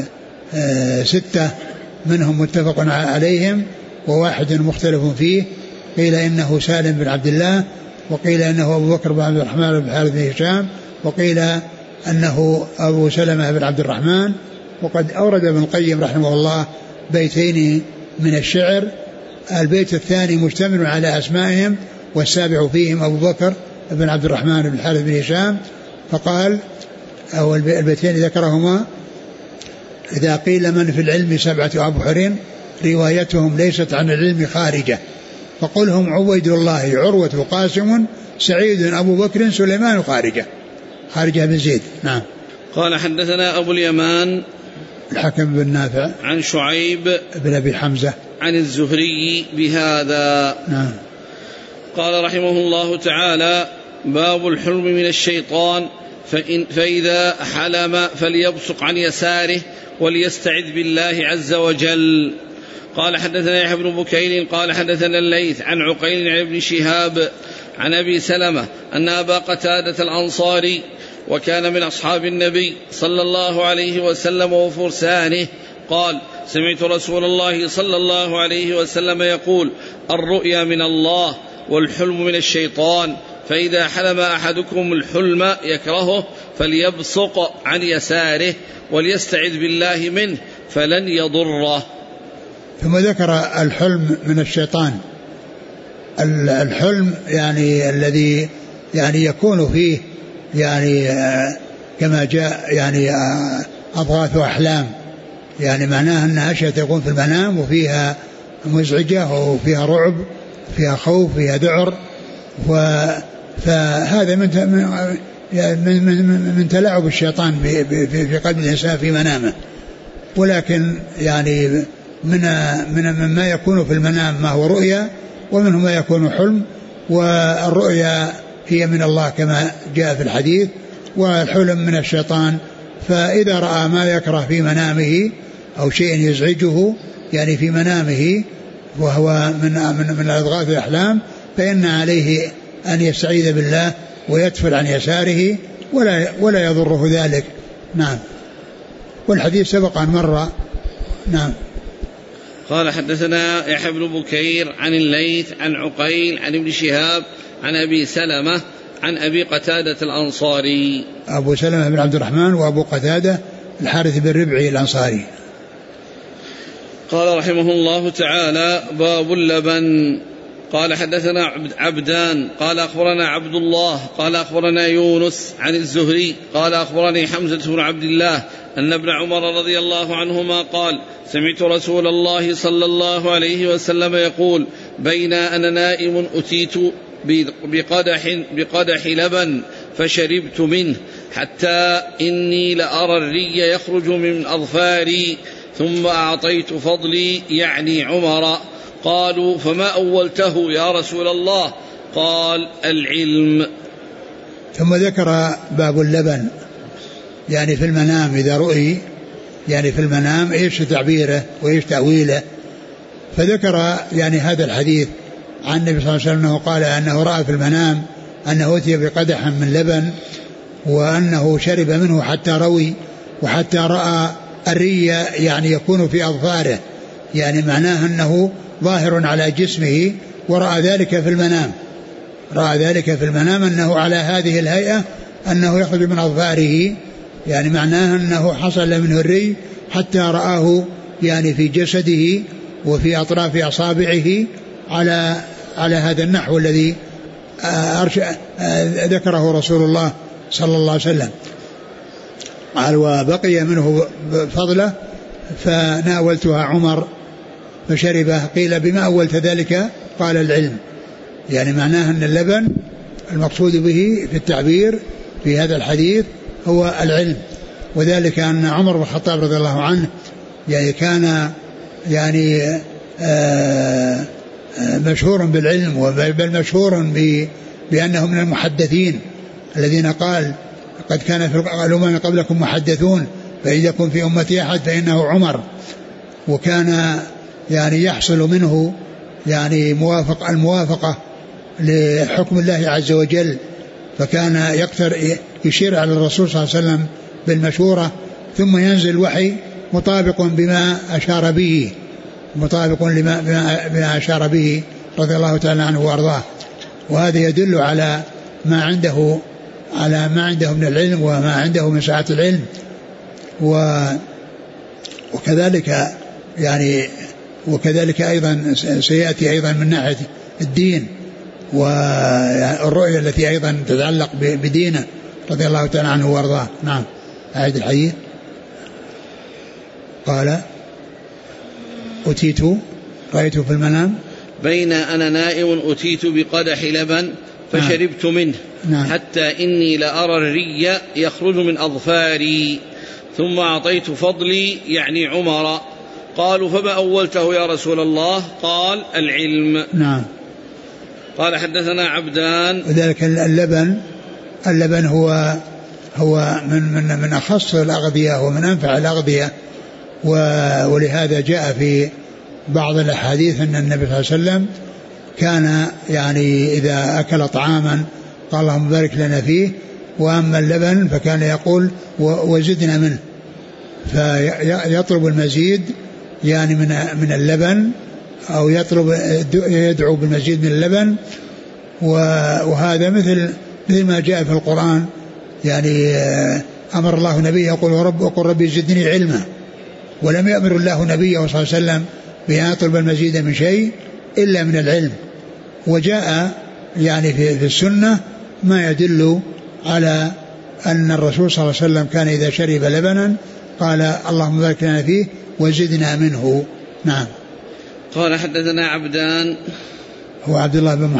B: 6 منهم متفق عليهم و1 مختلف فيه. قيل إنه سالم بن عبد الله، وقيل أنه أبو بكر بن عبد الرحمن بن الحارث بن هشام، وقيل أنه أبو سلمة بن عبد الرحمن. وقد أورد ابن القيم رحمه الله بيتين من الشعر، البيت الثاني مشتمل على أسمائهم والسابع فيهم أبو بكر بن عبد الرحمن بن الحارث بن هشام، فقال أو البيتين ذكرهما: إذا قيل من في العلم 7 أبحر روايتهم ليست عن العلم خارجة، فقلهم عبيد الله عروة قاسم سعيد أبو بكر سليمان خارجة بن زيد. نعم.
A: قال حدثنا أبو اليمان
B: الحكم بن نافع
A: عن شعيب بن
B: أبي حمزة عن
A: الزهري بهذا.
B: نعم.
A: قال رحمه الله تعالى: باب الحلم من الشيطان، فإذا حلم فليبصق عن يساره وليستعذ بالله عز وجل. قال حدثنا يحيى بن بكير قال حدثنا الليث عن عقيل عن ابن شهاب عن أبي سلمة أن أبا قتادة الأنصاري وكان من أصحاب النبي صلى الله عليه وسلم وفرسانه قال: سمعت رسول الله صلى الله عليه وسلم يقول: الرؤيا من الله والحلم من الشيطان، فإذا حلم أحدكم الحلم يكرهه فليبصق عن يساره وليستعذ بالله منه فلن يضره.
B: ثم ذكر الحلم من الشيطان. الحلم يعني الذي يعني يكون فيه يعني كما جاء يعني أضغاث أحلام، يعني معناها أن أشياء تكون في المنام وفيها مزعجة وفيها رعب، فيها خوف، فيها ذعر، فهذا من تلاعب الشيطان في قلب الإنسان في منامه. ولكن يعني من ما يكون في المنام ما هو رؤيا، ومنه ما يكون حلم، والرؤيا هي من الله كما جاء في الحديث، والحلم من الشيطان. فإذا رأى ما يكره في منامه أو شيء يزعجه يعني في منامه وهو من أضغاث الأحلام، فإن عليه أن يستعيذ بالله ويتفل عن يساره ولا يضره ذلك. نعم. والحديث سبق عن مرة. نعم.
A: قال حدثنا يحيى بن بكير عن الليث عن عقيل عن ابن شهاب عن أبي سلمة عن أبي قتادة الأنصاري.
B: أبو سلمة بن عبد الرحمن وأبو قتادة الحارث بن ربعي الأنصاري.
A: قال رحمه الله تعالى: باب اللبن. قال حدثنا عبدان قال أخبرنا عبد الله قال أخبرنا يونس عن الزهري قال أخبرني حمزة بن عبد الله أن ابن عمر رضي الله عنهما قال: سمعت رسول الله صلى الله عليه وسلم يقول: بين أنا نائم أتيت بقدح لبن فشربت منه حتى إني لأرى الري يخرج من أظفاري، ثم أعطيت فضلي يعني عمر. قالوا: فما أولته يا رسول الله؟ قال: العلم.
B: ثم ذكر باب اللبن، يعني في المنام إذا رؤي، يعني في المنام إيش تعبيره وإيش تأويله. فذكر يعني هذا الحديث عن النبي صلى الله عليه وسلم أنه قال أنه رأى في المنام أنه أتي بقدح من لبن وأنه شرب منه حتى روي، وحتى رأى الري يعني يكون في أظفاره، يعني معناه أنه ظاهر على جسمه، ورأى ذلك في المنام، رأى ذلك في المنام أنه على هذه الهيئة، أنه يخرج من أظفاره، يعني معناه أنه حصل منه الري حتى رآه يعني في جسده وفي أطراف أصابعه على هذا النحو الذي ذكره رسول الله صلى الله عليه وسلم. قال: وبقي منه فضله فناولتها عمر فشربه. قيل: بما أولت ذلك؟ قال: العلم. يعني معناه أن اللبن المقصود به في التعبير في هذا الحديث هو العلم، وذلك أن عمر بن الخطاب رضي الله عنه يعني كان يعني مشهور بالعلم، بل مشهور بأنه من المحدثين الذين قال: قد كان في الأمم قبلكم محدثون فإن يكن في أمتي أحد فإنه عمر. وكان يعني يحصل منه يعني الموافقة لحكم الله عز وجل، فكان يشير على الرسول صلى الله عليه وسلم بالمشورة، ثم ينزل الوحي مطابق بما أشار به، مطابق بما أشار به رضي الله تعالى عنه وأرضاه. وهذا يدل على ما عنده من العلم وما عنده من سعة العلم. وكذلك يعني وكذلك أيضا سيأتي أيضا من ناحية الدين والرؤية التي أيضا تتعلق بدينه رضي الله تعالى عنه وارضاه. نعم. أعيد الحديث. قال رأيت في المنام
A: بين أنا نائم أتيت بقدح لبن فشربت منه حتى إني لأرى الري يخرج من أظفاري ثم أعطيت فضلي يعني عمر. قالوا فما أولته يا رسول الله؟ قال العلم.
B: نعم.
A: قال حدثنا عبدان.
B: وذلك اللبن هو من أخص الأغذية ومن أنفع الأغذية، ولهذا جاء في بعض الأحاديث أن النبي صلى الله عليه وسلم كان يعني إذا أكل طعاما قال اللهم بارك لنا فيه، وأما اللبن فكان يقول وزدنا منه، فيطلب المزيد يعني من اللبن، أو يدعو بالمزيد من اللبن. وهذا مثل ما جاء في القرآن، يعني أمر الله نبيه يقول ربي زدني علما، ولم يأمر الله نبيه صلى الله عليه وسلم بأن يطلب المزيد من شيء إلا من العلم. وجاء يعني في السنة ما يدل على أن الرسول صلى الله عليه وسلم كان إذا شرب لبنا قال اللهم بارك لنا فيه وزدنا منه. نعم.
A: قال حدثنا عبدان.
B: هو عبد الله بن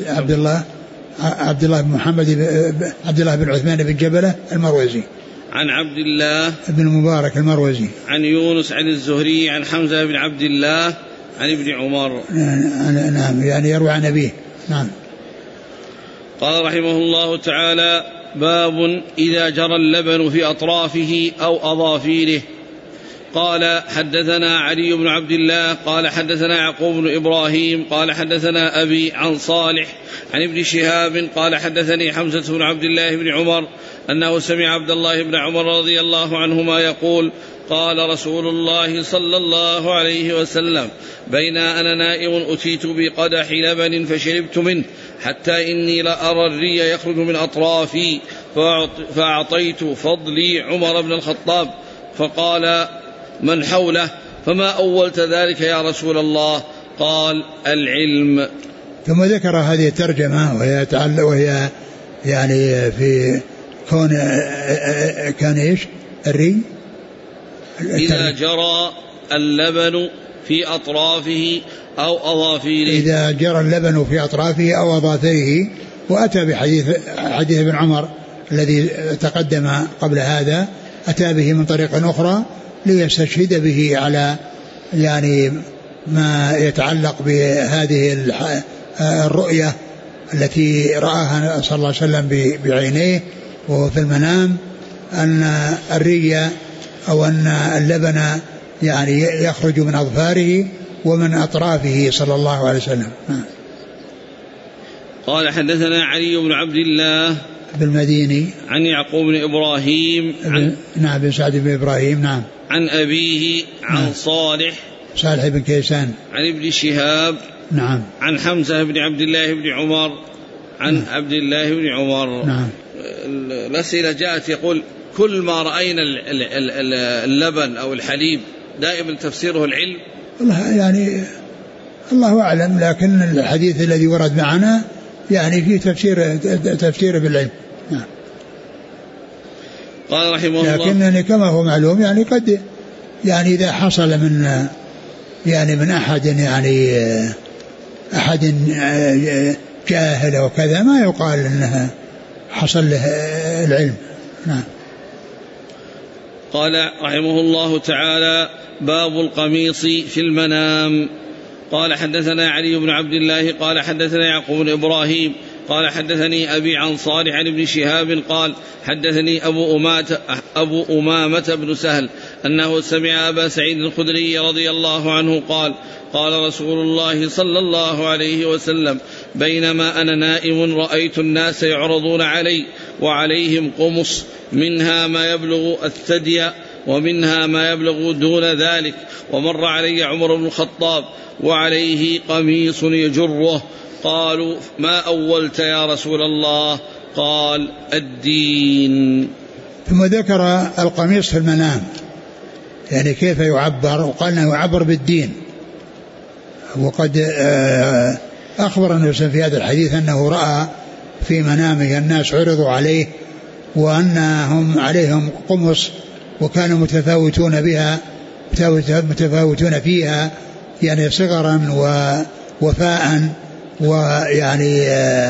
B: عثمان بن جبلة المروزي،
A: عن عبد الله
B: بن المبارك المروزي،
A: عن يونس عن الزهري عن حمزة بن عبد الله عن ابن عمر.
B: نعم، يعني يروي عن أبيه. نعم.
A: قال رحمه الله تعالى: باب إذا جرى اللبن في أطرافه أو أظافيره. قال حدثنا علي بن عبد الله قال حدثنا يعقوب بن إبراهيم قال حدثنا أبي عن صالح عن ابن شهاب قال حدثني حمزة بن عبد الله بن عمر أنه سمع عبد الله بن عمر رضي الله عنهما يقول: قال رسول الله صلى الله عليه وسلم: بين أنا نائم أتيت بقدح لبن فشربت منه حتى إني لأرى الري يخرج من أطرافي، فأعطيت فضلي عمر بن الخطاب، فقال: من حوله؟ فما أولت ذلك يا رسول الله؟ قال: العلم.
B: ثم ذكر هذه الترجمة وهي يعني في كان إيش الري
A: إذا جرى اللبن في أطرافه أو أظافيره.
B: إذا جرى اللبن في أطرافه أو أظافيره. وأتى بحديث ابن عمر الذي تقدم قبل هذا، أتى به من طريق أخرى ليستشهد به على يعني ما يتعلق بهذه الرؤية التي رآها صلى الله عليه وسلم بعينيه وهو في المنام، أن الري أو أن اللبن يعني يخرج من أظفاره ومن أطرافه صلى الله عليه وسلم.
A: قال حدثنا علي بن عبد الله
B: بالمديني
A: عن يعقوب بن إبراهيم
B: نعم بن سعد بن إبراهيم نعم
A: عن أبيه عن صالح
B: بن كيسان
A: عن ابن شهاب
B: نعم عن
A: حمزة بن عبد الله بن عمر عن عبد الله بن عمر.
B: نعم.
A: الأسئلة جاءت يقول: كل ما رأينا اللبن أو الحليب دائما تفسيره العلم.
B: والله يعني الله أعلم، لكن الحديث الذي ورد معنا يعني فيه تفسير بالعلم. نعم.
A: قال رحمه الله:
B: لكنني كما هو معلوم يعني قد يعني إذا حصل من أحد جاهل وكذا ما يقال أنها حصل له العلم. نعم.
A: قال رحمه الله تعالى: باب القميص في المنام. قال حدثنا علي بن عبد الله قال حدثنا يعقوب بن إبراهيم قال حدثني أبي عن صالح عن ابن شهاب قال حدثني أبو أمامة بن سهل أنه سمع أبا سعيد الخدري رضي الله عنه قال: قال رسول الله صلى الله عليه وسلم: بينما أنا نائم رأيت الناس يعرضون علي وعليهم قمص، منها ما يبلغ الثدي ومنها ما يبلغ دون ذلك، ومر علي عمر بن الخطاب وعليه قميص يجره. قالوا ما أولت يا رسول الله؟ قال الدين.
B: ثم ذكر القميص في المنام، يعني كيف يعبر، وقال أنه يعبر بالدين. وقد أخبر النبي في هذا الحديث أنه رأى في منامه الناس عرضوا عليه وأنهم عليهم قمص وكانوا متفاوتون فيها يعني صغرا ووفاء ويعني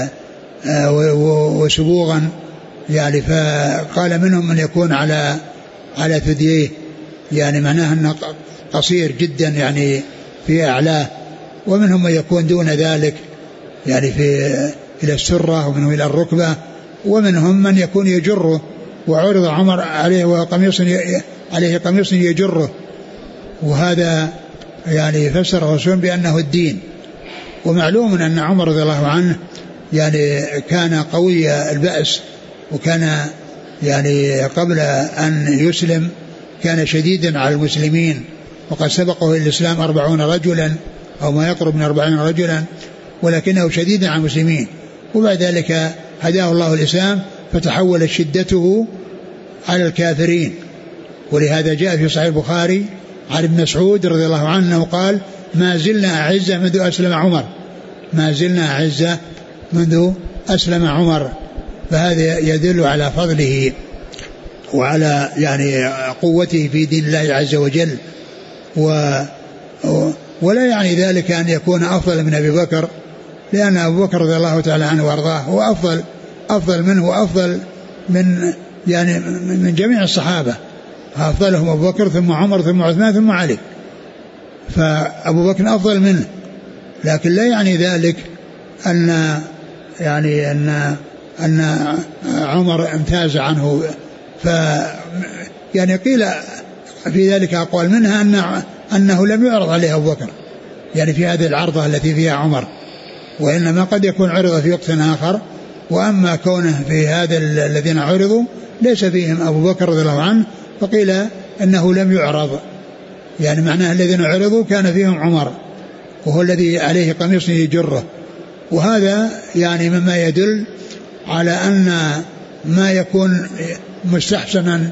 B: وسبوغا، يعني فقال منهم من يكون على ثدييه، يعني معناه أنه قصير جدا يعني في أعلاه، ومنهم من يكون دون ذلك يعني إلى السرة، ومنهم إلى الركبة، ومنهم من يكون يجره، وعرض عمر عليه عليه قميص يجره، وهذا يعني فسره الرسول بأنه الدين. ومعلوم أن عمر رضي الله عنه يعني كان قوي البأس، وكان يعني قبل أن يسلم كان شديدا على المسلمين، وقد سبقه الإسلام 40 رجلا أو ما يقرب من 40 رجلا، ولكنه شديد على المسلمين. وبعد ذلك هداه الله الإسلام فتحولت شدته على الكافرين. ولهذا جاء في صحيح البخاري عن ابن مسعود رضي الله عنه قال ما زلنا أعزة منذ أسلم عمر، ما زلنا أعزة منذ أسلم عمر. فهذا يدل على فضله وعلى يعني قوته في دين الله عز وجل. ولا يعني ذلك أن يكون أفضل من أبي بكر، لأن أبو بكر رضي الله تعالى عنه وأرضاه هو أفضل منه وأفضل من جميع الصحابة، أفضلهم أبو بكر ثم عمر ثم عثمان ثم علي، فأبو بكر أفضل منه. لكن لا يعني ذلك أن عمر امتاز عنه. يعني قيل في ذلك أقوال، منها أنه لم يعرض عليه أبو بكر يعني في هذه العرضة التي فيها عمر، وإنما قد يكون عرض في وقت آخر. وأما كونه في هذا الذين عرضوا ليس فيهم أبو بكر رضي الله عنه، فقيل أنه لم يعرض، يعني معناه الذين عرضوا كان فيهم عمر وهو الذي عليه قميص يجره. وهذا يعني مما يدل على أن ما يكون مستحسنا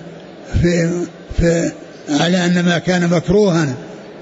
B: على أن ما كان مكروها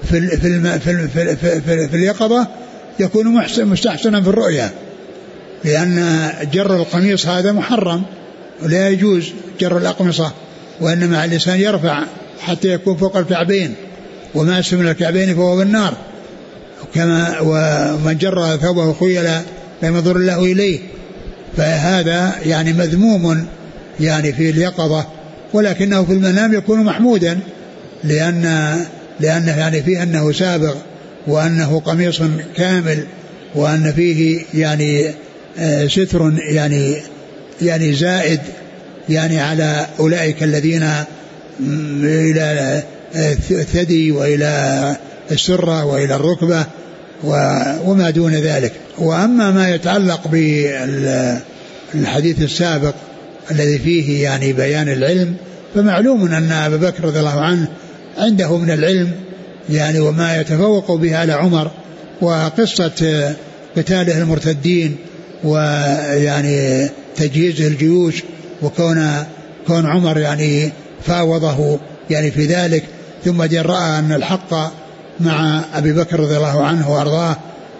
B: في اليقظة يكون مستحسنا في الرؤيا، لأن جر القميص هذا محرم ولا يجوز جر الأقمصة، وإنما الإنسان يرفع حتى يكون فوق الكعبين، وما أسفل من الكعبين فهو بالنار، كما ومن جر ثوبه خيلا لم ينظر الله إليه. فهذا يعني مذموم يعني في اليقظة، ولكنه في المنام يكون محمودا، لأنه يعني فيه أنه سابغ، وأنه قميص كامل، وأن فيه يعني ستر يعني زائد يعني على أولئك الذين إلى الثدي وإلى السرة وإلى الركبة وما دون ذلك. وأما ما يتعلق بالحديث السابق الذي فيه يعني بيان العلم، فمعلوم أن أبا بكر رضي الله عنه عنده من العلم يعني وما يتفوق به على عمر، وقصة قتاله المرتدين ويعني تجهيزه الجيوش، وكون عمر يعني فاوضه يعني في ذلك، ثم رأى أن الحق مع أبي بكر رضي الله عنه وأرضاه،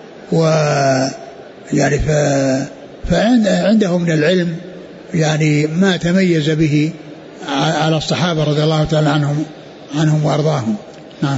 B: ويعني فعنده من العلم يعني ما تميز به على الصحابة رضي الله تعالى عنهم وأرضاهم. نعم.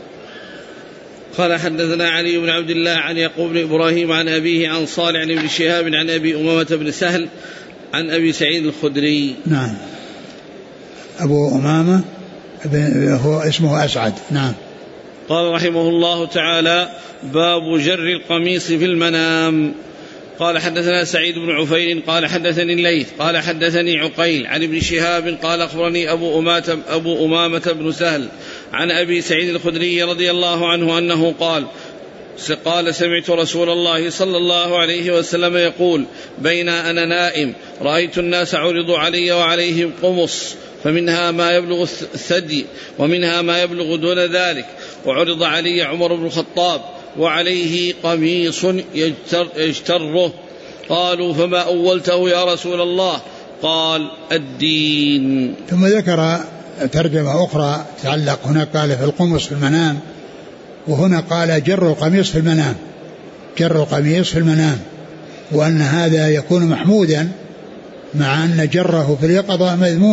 A: قال حدثنا علي بن عبد الله عن يعقوب بن إبراهيم عن أبيه عن صالح بن شهاب عن أبي أمامة بن سهل عن أبي سعيد الخدري.
B: نعم. أبو أمامة هو اسمه أسعد. نعم.
A: قال رحمه الله تعالى باب جر القميص في المنام. قال حدثنا سعيد بن عفير قال حدثني الليث قال حدثني عقيل عن ابن شهاب قال أخبرني أبو أمامة بن سهل عن أبي سعيد الخدري رضي الله عنه أنه قال سمعت رسول الله صلى الله عليه وسلم يقول بين أنا نائم رأيت الناس عرضوا علي وعليهم قمص، فمنها ما يبلغ الثدي ومنها ما يبلغ دون ذلك، وعرض علي عمر بن الخطاب وعليه قميص يجتره. قالوا فما أولته يا رسول الله؟ قال الدين.
B: ثم ذكر ترجمة أخرى تعلق، هنا قال في القمص في المنام، وهنا قال جر القميص في المنام، جر القميص في المنام، وأن هذا يكون محمودا مع أن جره في اليقظة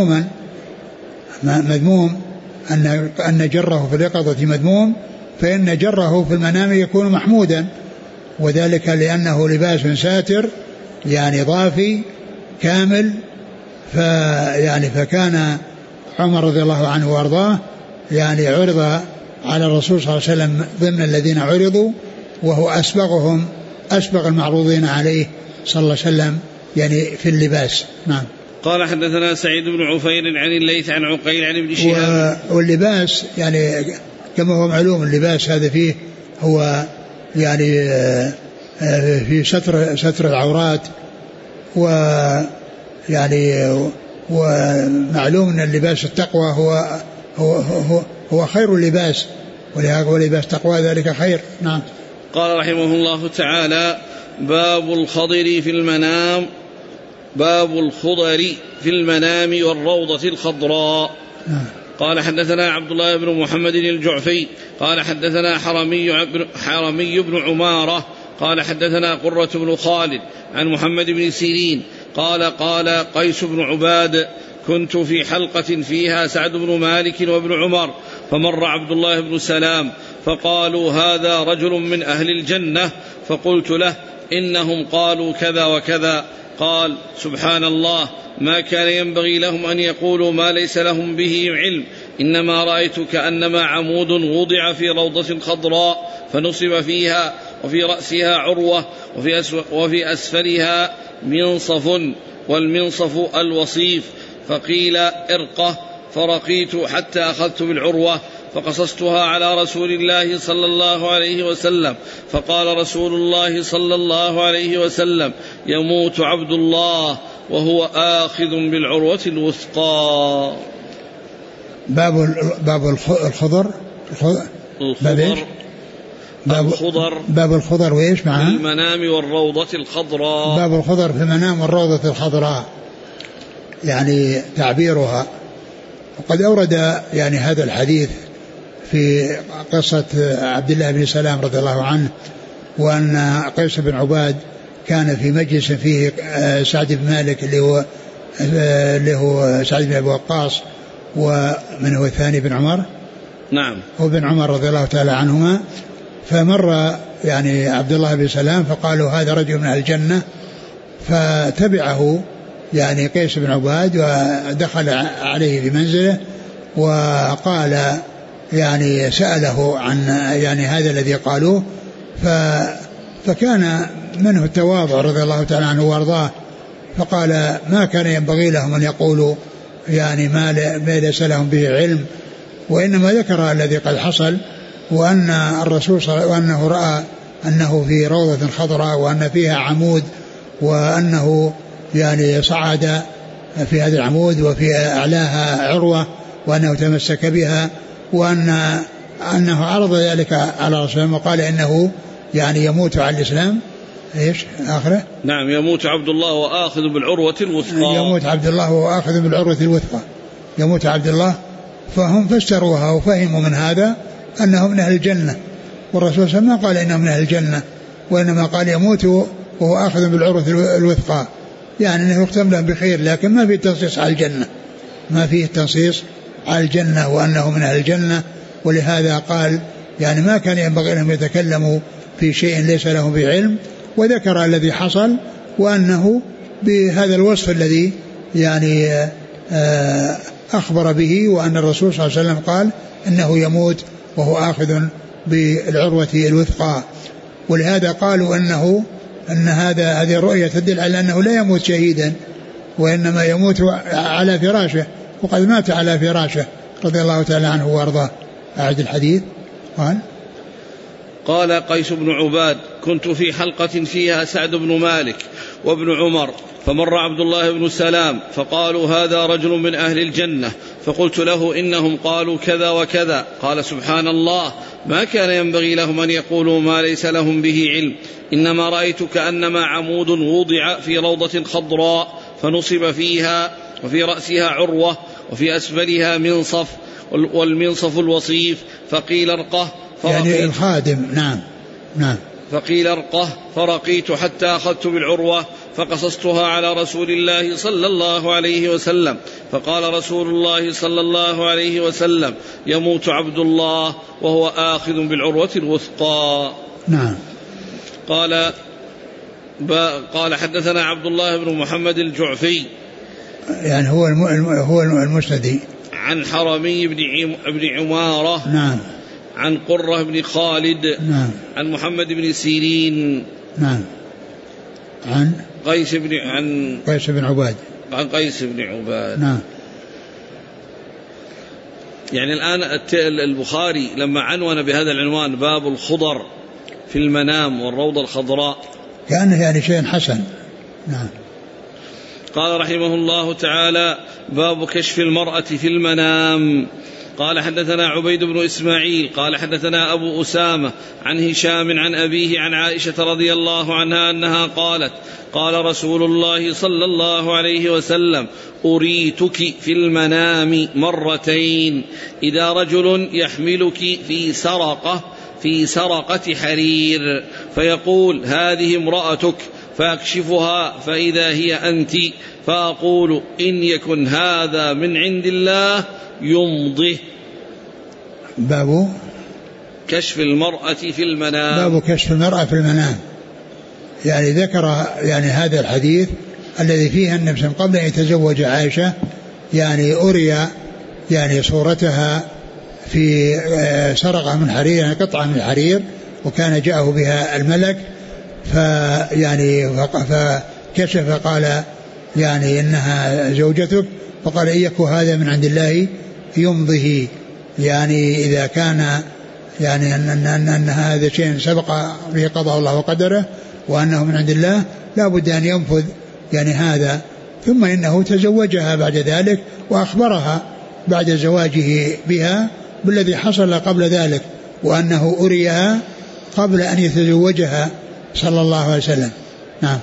B: مذموم، أن جره في اليقظة مذموم، فإن جره في المنام يكون محمودا، وذلك لأنه لباس ساتر يعني ضافي كامل. فكان عمر رضي الله عنه وارضاه يعني عرض على الرسول صلى الله عليه وسلم ضمن الذين عرضوا، وهو أسبغ المعروضين عليه صلى الله عليه وسلم يعني في اللباس. نعم.
A: قال حدثنا سعيد بن عفير عن الليث عن عقيل عن ابن شهاب.
B: واللباس يعني كما هو معلوم اللباس هذا فيه هو يعني في ستر العورات، ويعني ومعلوم أن اللباس التقوى هو خير اللباس، ولباس تقوى ذلك خير. نعم.
A: قال رحمه الله تعالى: باب الخضر في المنام، باب الخضر في المنام والروضة الخضراء. قال حدثنا عبد الله بن محمد الجعفي قال حدثنا حرمي بن عمارة قال حدثنا قرة بن خالد عن محمد بن سيرين قال قيس بن عباد: كنت في حلقة فيها سعد بن مالك وابن عمر، فمر عبد الله بن سلام فقالوا: هذا رجل من أهل الجنة. فقلت له: إنهم قالوا كذا وكذا. قال: سبحان الله، ما كان ينبغي لهم أن يقولوا ما ليس لهم به علم، إنما رأيت كأنما عمود وضع في روضة خضراء فنصب فيها، وفي رأسها عروة، وفي أسفلها منصف، والمنصف الوصيف، فقيل ارقه، فرقيت حتى أخذت بالعروة فقصصتها على رسول الله صلى الله عليه وسلم، فقال رسول الله صلى الله عليه وسلم: يموت عبد الله وهو آخذ بالعروة الوثقى.
B: باب الخضر باب الخضر وإيش معها؟
A: في المنام والروضة الخضراء.
B: باب الخضر في المنام والروضة الخضراء يعني تعبيرها. وقد أورد يعني هذا الحديث في قصة عبد الله بن سلام رضي الله عنه، وأن قيس بن عباد كان في مجلس فيه سعد بن مالك اللي هو سعد بن أبي وقاص، ومن هو الثاني بن عمر.
A: نعم.
B: هو بن عمر رضي الله تعالى عنهما. فمر يعني عبد الله بن سلام فقالوا: هذا رجل من أهل الجنة. فتبعه يعني قيس بن عباد ودخل عليه في منزله، وقال يعني سأله عن يعني هذا الذي قالوه، فكان منه التواضع رضي الله تعالى عنه وارضاه، فقال: ما كان ينبغي لهم أن يقولوا يعني ما ليس لهم به علم، وإنما ذكر الذي قد حصل، وأن الرسول وأنه رأى أنه في روضة خضراء وأن فيها عمود، وأنه يعني صعد في هذا العمود وفي أعلاها عروة، وأنه تمسك بها، وأنه عرض ذلك على رسول الله وقال إنه يعني يموت على الإسلام. إيش آخره؟
A: نعم، يموت عبد الله وآخذ بالعروة الوثقى.
B: يموت عبد الله وآخذ بالعروة الوثقى، يموت عبد الله. فهم فسروها وفهموا من هذا أنه من أهل الجنة، والرسول صلى الله عليه وسلم قال إنه من أهل الجنة، وإنما قال يموت وهو آخذ بالعروة الوثقى، يعني أنه يختم لهم بخير، لكن ما في تنصيص على الجنة، ما فيه تنصيص على الجنة وأنه من أهل الجنة. ولهذا قال يعني ما كان ينبغي لهم يتكلموا في شيء ليس لهم به علم، وذكر الذي حصل، وأنه بهذا الوصف الذي يعني أخبر به، وأن الرسول صلى الله عليه وسلم قال إنه يموت وهو آخذ بالعروة الوثقى. ولهذا قالوا أن هذه الرؤية تدل على أنه لا يموت شهيدا، وإنما يموت على فراشه، وقد مات على فراشه رضي الله تعالى عنه وارضاه. أعد الحديث. قال
A: قال قيس بن عباد: كنت في حلقة فيها سعد بن مالك وابن عمر، فمر عبد الله بن سلام فقالوا: هذا رجل من أهل الجنة. فقلت له: إنهم قالوا كذا وكذا. قال: سبحان الله، ما كان ينبغي لهم أن يقولوا ما ليس لهم به علم، إنما رأيت كأنما عمود وضع في روضة خضراء فنصب فيها، وفي رأسها عروة، وفي أسفلها منصف، والمنصف الوصيف، فقيل ارقه
B: يعني الخادم. نعم.
A: فقيل ارقه فرقيت حتى أخذت بالعروة فقصصتها على رسول الله صلى الله عليه وسلم، فقال رسول الله صلى الله عليه وسلم: يموت عبد الله وهو آخذ بالعروة الوثقى.
B: نعم.
A: قال حدثنا عبد الله بن محمد الجعفي،
B: يعني هو المسندي،
A: عن حرمي بن عمارة.
B: نعم.
A: عن قرة بن خالد.
B: نعم.
A: عن محمد بن سيرين.
B: نعم. عن
A: قيس بن عباد.
B: نعم.
A: يعني الآن البخاري لما عنون بهذا العنوان: باب الخضر في المنام والروضة الخضراء،
B: كأنه يعني شيء حسن. نعم.
A: قال رحمه الله تعالى: باب كشف المرأة في المنام. قال حدثنا عبيد بن إسماعيل قال حدثنا أبو أسامة عن هشام عن أبيه عن عائشة رضي الله عنها أنها قالت: قال رسول الله صلى الله عليه وسلم: أريتك في المنام مرتين، إذا رجل يحملك في سرقة حرير، فيقول: هذه امرأتك، فأكشفها فإذا هي أنت، فأقول: إن يكن هذا من عند الله يمضه.
B: باب
A: كشف المرأة في المنام.
B: باب كشف المرأة في المنام، يعني ذكر يعني هذا الحديث الذي فيه النبي صلى الله عليه وسلم قبل أن يتزوج عائشة يعني أري يعني صورتها في سرقة من حرير، يعني قطعة من الحرير، وكان جاءه بها الملك، فكشف قال يعني إنها زوجتك، فقال: إن يكن هذا من عند الله يمضه، يعني إذا كان يعني أن هذا شيء سبق به قضاء الله وقدره وأنه من عند الله لا بد أن ينفذ يعني هذا. ثم إنه تزوجها بعد ذلك وأخبرها بعد زواجه بها بالذي حصل قبل ذلك، وأنه أريها قبل أن يتزوجها صلى الله عليه وسلم. نعم.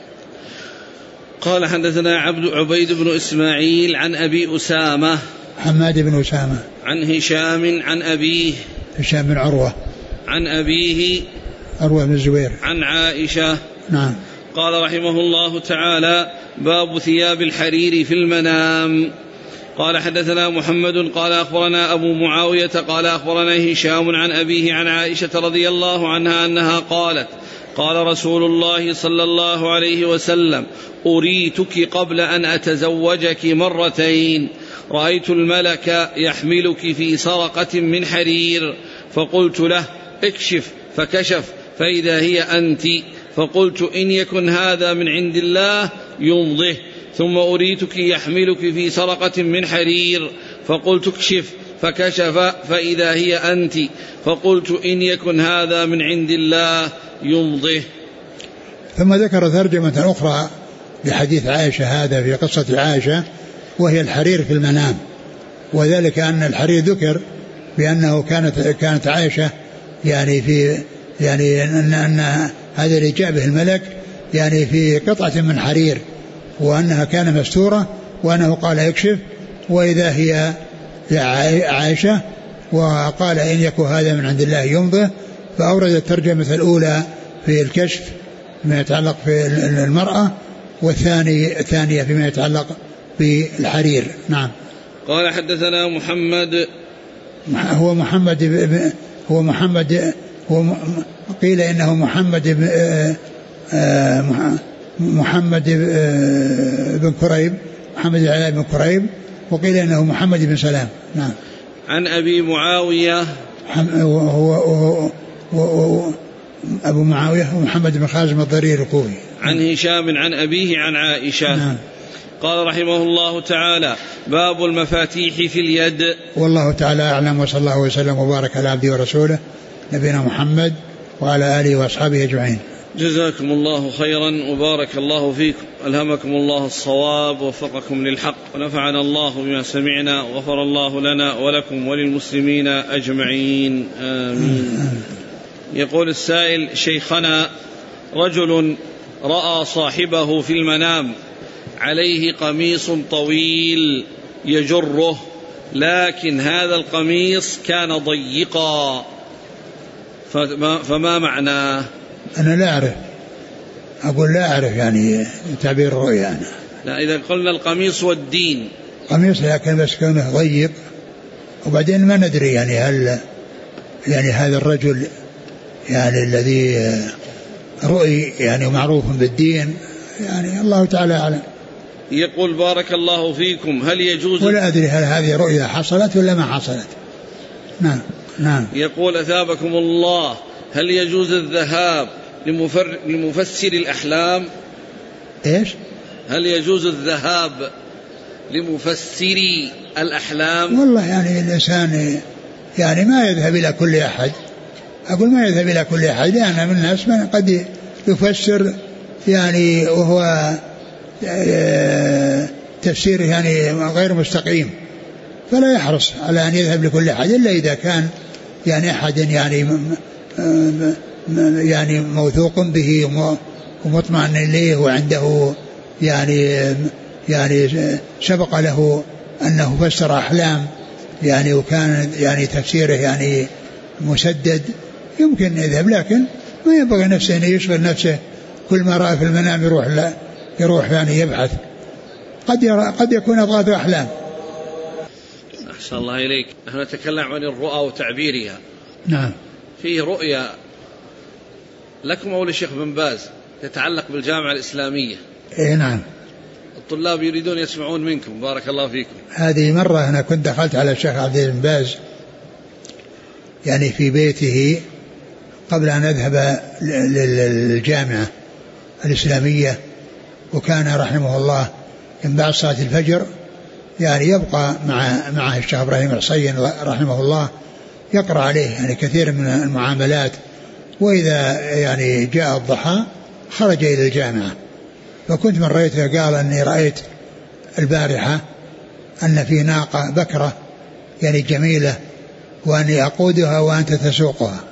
A: قال حدثنا عبيد بن إسماعيل عن أبي أسامة
B: حماد بن أسامة
A: عن هشام عن أبيه
B: هشام بن عروة
A: عن أبيه
B: عروة بن الزبير
A: عن عائشة.
B: نعم.
A: قال رحمه الله تعالى: باب ثياب الحرير في المنام. قال حدثنا محمد قال أخبرنا أبو معاوية قال أخبرنا هشام عن أبيه عن عائشة رضي الله عنها أنها قالت: قال رسول الله صلى الله عليه وسلم: أريتك قبل أن أتزوجك مرتين، رأيت الملك يحملك في سرقة من حرير، فقلت له: اكشف، فكشف فإذا هي أنت، فقلت: إن يكن هذا من عند الله يمضه. ثم أريتك يحملك في سرقة من حرير، فقلت: اكشف، فكشف فإذا هي أنت، فقلت: إن يكن هذا من عند الله يمضه.
B: ثم ذكر ترجمة أخرى لحديث عائشة هذا في قصة عائشة، وهي الحرير في المنام، وذلك أن الحرير ذكر بأنه كانت عائشة يعني في يعني أن هذا اللي جاء به الملك يعني في قطعة من حرير، وأنها كان مستورة، وأنه قال: اكشف، وإذا هي عائشة، وقال: إن يكن هذا من عند الله يمضه. فأورد الترجمة الأولى في الكشف فيما يتعلق في المرأة، والثانية فيما يتعلق بالحرير. نعم.
A: قال حدثنا محمد
B: قيل إنه محمد بن كريب، محمد العلاء بن كريب، وقيل إنه محمد بن سلام. نعم.
A: عن أبي معاوية
B: أبو معاوية ومحمد بن خازم الضرير الكوفي.
A: عن هشام عن أبيه عن عائشة.
B: نعم.
A: قال رحمه الله تعالى: باب المفاتيح في اليد.
B: والله تعالى أعلم، وصلى الله وسلم وبارك على عبده ورسوله نبينا محمد وعلى آله وأصحابه أجمعين.
A: جزاكم الله خيرا وبارك الله فيكم، ألهمكم الله الصواب ووفقكم للحق، ونفعنا الله بما سمعنا، وغفر الله لنا ولكم وللمسلمين أجمعين، آمين. يقول السائل: شيخنا، رجل رأى صاحبه في المنام عليه قميص طويل يجره، لكن هذا القميص كان ضيقا، فما معناه؟
B: أنا لا أعرف، أقول لا أعرف يعني تعبير الرؤيا أنا.
A: لا، إذا قلنا القميص والدين
B: قميص لكن بس كونه ضيق، وبعدين ما ندري يعني هل يعني هذا الرجل يعني الذي رؤي يعني معروف بالدين، يعني الله تعالى أعلم.
A: يقول: بارك الله فيكم، هل يجوز، ولا
B: أدري هل هذه رؤيا حصلت ولا ما حصلت. نعم.
A: يقول: أثابكم الله، هل يجوز الذهاب لمفسر الأحلام؟
B: إيش؟
A: هل يجوز الذهاب لمفسري الأحلام؟
B: والله يعني الإنسان يعني ما يذهب إلى كل أحد، أقول ما يذهب إلى كل أحد، لأن من الناس من قد يفسر يعني وهو تفسيره يعني غير مستقيم، فلا يحرص على أن يذهب لكل أحد، إلا إذا كان يعني أحد يعني موثوق به ومطمئن إليه، وعنده يعني سبق له أنه فسر أحلام يعني وكان يعني تفسيره يعني مسدد، يمكن يذهب، لكن ما ينبغي نفسه أن يشغل نفسه كل ما رأى في المنام يروح يعني يبحث، قد يكون أضغاث أحلام.
A: أحسن الله إليك. نحن نتكلم عن الرؤى وتعبيرها.
B: نعم.
A: فيه رؤيا لكم أو للشيخ بن باز تتعلق بالجامعة الإسلامية.
B: إيه نعم.
A: الطلاب يريدون يسمعون منكم، بارك الله فيكم.
B: هذه مرة أنا كنت دخلت على الشيخ عبد العزيز بن باز يعني في بيته قبل أن أذهب للجامعة الإسلامية، وكان رحمه الله من بعد صلاة الفجر يعني يبقى معه الشيخ إبراهيم الحصين رحمه الله، يقرأ عليه يعني كثير من المعاملات، وإذا يعني جاء الضحى خرج إلى الجامعة. فكنت من رأيته قال أني رأيت البارحة أن في ناقة بكرة يعني جميلة، وأني أقودها وأنت تسوقها،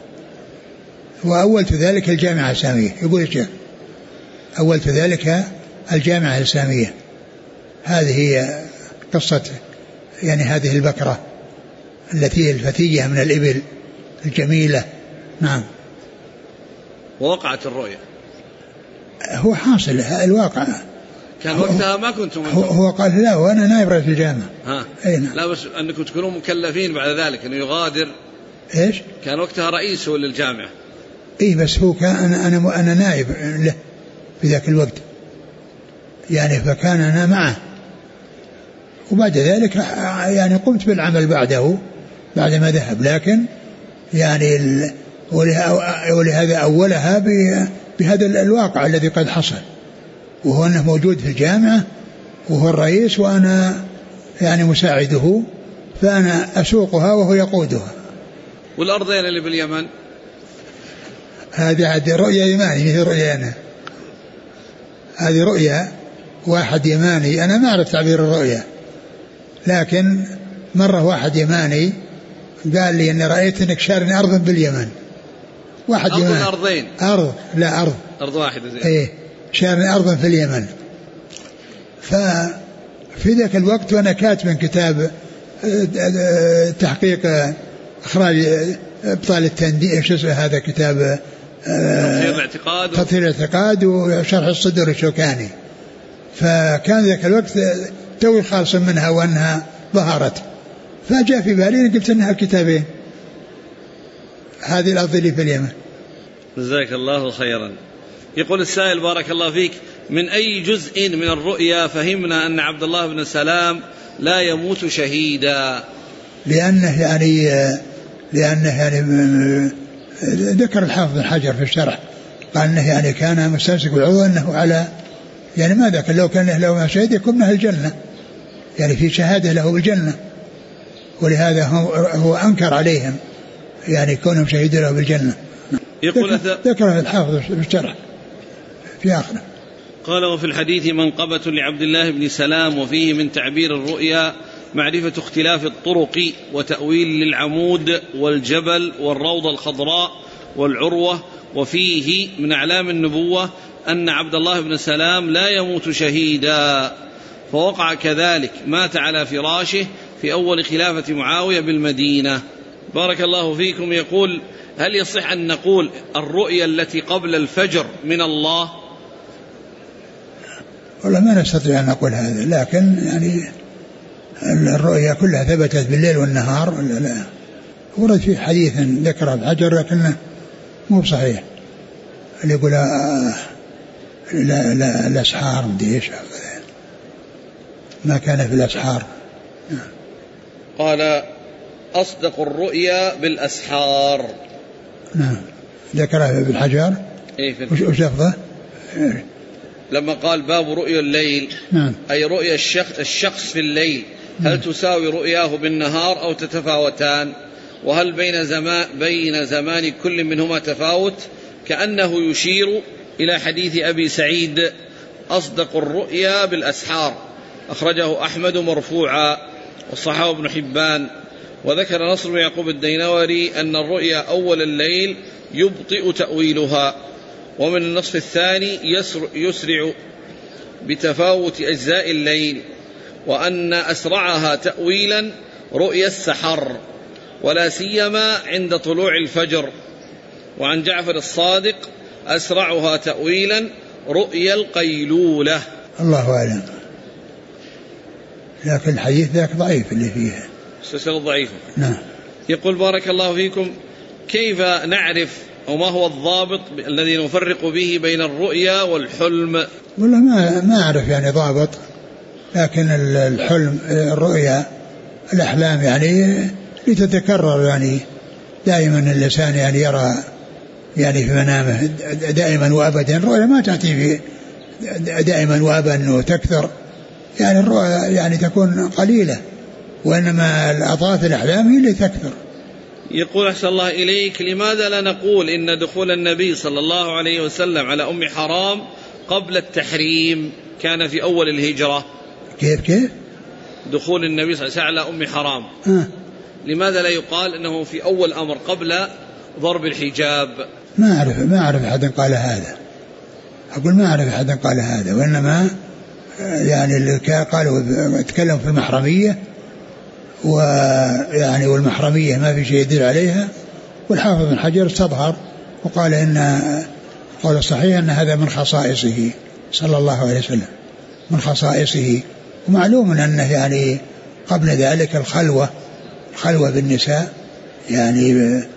B: وأولت ذلك الجامعة الإسلامية. يقول الشيخ: أولت ذلك الجامعة الإسلامية. هذه هي قصة يعني هذه البكرة التي هي الفتية من الإبل الجميلة. نعم.
A: ووقعت الرؤيا.
B: هو حاصل الواقع.
A: كان وقتها ما كنتم
B: هو قال لا وأنا نائب رئيس الجامعة.
A: نعم. لا بس أنكم تكونوا مكلفين بعد ذلك أنه يغادر.
B: إيش؟
A: كان وقتها رئيس هو للجامعة.
B: إيه بس هو كان أنا نائب له في ذاك الوقت يعني، فكان أنا معه، وبعد ذلك يعني قمت بالعمل بعده بعد ما ذهب، لكن يعني ولهذا أولها بهذا الواقع الذي قد حصل، وهو أنه موجود في الجامعة وهو الرئيس وأنا يعني مساعده، فأنا أسوقها وهو يقودها.
A: والأرضين اللي باليمن
B: هذه رؤيا يماني، هي رؤيا أنا، هذه رؤيا واحد يماني، أنا ما أعرف تعبير الرؤيا، لكن مرة واحد يماني قال لي أني رأيت أنك شارني أرضا باليمن. واحد يماني.
A: أرضين. أرض واحدة زي.
B: إيه شارني أرضا في اليمن. ففي ذاك الوقت وأنا كاتب من كتاب تحقيق إخراج إبطال التنديد، شو اسمه هذا كتاب تطهير الاعتقاد وشرح الصدر الشوكاني، فكان ذاك الوقت توي خالص منها وأنها ظهرت، فجاء في بالي قلت أنها كتابين، هذه الأرض اللي في اليمن.
A: جزاك الله خيرا. يقول السائل: بارك الله فيك، من أي جزء من الرؤيا فهمنا أن عبد الله بن سلام لا يموت شهيدا؟
B: لأنه يعني ذكر الحافظ بن حجر في الشرح قال أنه يعني كان مستمسك بالعضو أنه على يعني ماذا كان لو كان له ما شهد يكون من أهل الجنة، يعني في شهادة له بالجنة، ولهذا هو أنكر عليهم يعني كونهم شهدوا له بالجنة.
A: يقول
B: ذكر الحافظ في الشرح في آخره.
A: قال: وفي الحديث منقبة لعبد الله بن سلام، وفيه من تعبير الرؤيا معرفة اختلاف الطرق وتأويل للعمود والجبل والروضة الخضراء والعروة، وفيه من أعلام النبوة أن عبد الله بن سلام لا يموت شهيدا، فوقع كذلك، مات على فراشه في أول خلافة معاوية بالمدينة. بارك الله فيكم. يقول: هل يصح أن نقول الرؤيا التي قبل الفجر من الله؟
B: والله ما نستطيع أن نقول هذا، لكن يعني الرؤيا كلها ثبتت بالليل والنهار. لا ورد في حديث ذكر الحجر لكنه مو صحيح، اللي يقول لا الأسحار مديش ما كان في الأسحار.
A: قال: أصدق الرؤيا بالأسحار.
B: نعم ذكرها بالحجر. وش لفظه؟
A: لما قال باب رؤيا الليل،
B: نعم.
A: أي رؤيا الشخص في الليل، هل تساوي رؤياه بالنهار أو تتفاوتان؟ وهل بين زمان كل منهما تفاوت؟ كأنه يشير إلى حديث أبي سعيد: أصدق الرؤيا بالأسحار، أخرجه أحمد مرفوعا وصححه ابن حبان. وذكر نصر بن يعقوب الدينوري أن الرؤيا أول الليل يبطئ تأويلها، ومن النصف الثاني يسرع بتفاوت أجزاء الليل، وأن أسرعها تأويلا رؤيا السحر، ولا سيما عند طلوع الفجر. وعن جعفر الصادق: أسرعها تأويلا رؤيا القيلولة.
B: الله أعلم، لكن الحديث ذاك ضعيف اللي فيه،
A: سلسلة ضعيفة.
B: نعم.
A: يقول: بارك الله فيكم، كيف نعرف أو ما هو الضابط الذي نفرق به بين الرؤيا والحلم؟
B: والله ما أعرف يعني ضابط، لكن الحلم الرؤيا الأحلام يعني لتتكرر، يعني دائما الإنسان يعني يرى يعني في منامه دائما وأبدا. الرؤيا ما تأتي في دائما وأبدا وتكثر، يعني الرؤيا يعني تكون قليلة، وإنما الأضغاث الأحلام هي اللي تكثر.
A: يقول: أحسن الله إليك، لماذا لا نقول إن دخول النبي صلى الله عليه وسلم على أم حرام قبل التحريم كان في أول الهجرة؟
B: كيف
A: دخول النبي صلى الله عليه وسلم على أم حرام لماذا لا يقال أنه في أول أمر قبل ضرب الحجاب؟
B: ما أعرف أحد قال هذا، أقول ما أعرف أحد قال هذا، وإنما يعني اللي قالوا اتكلم في المحرمية، ويعني والمحرمية ما في شيء يدل عليها. والحافظ بن حجر استظهر وقال إن قول الصحيح أن هذا من خصائصه صلى الله عليه وسلم، من خصائصه. ومعلوم أنه يعني قبل ذلك الخلوة بالنساء يعني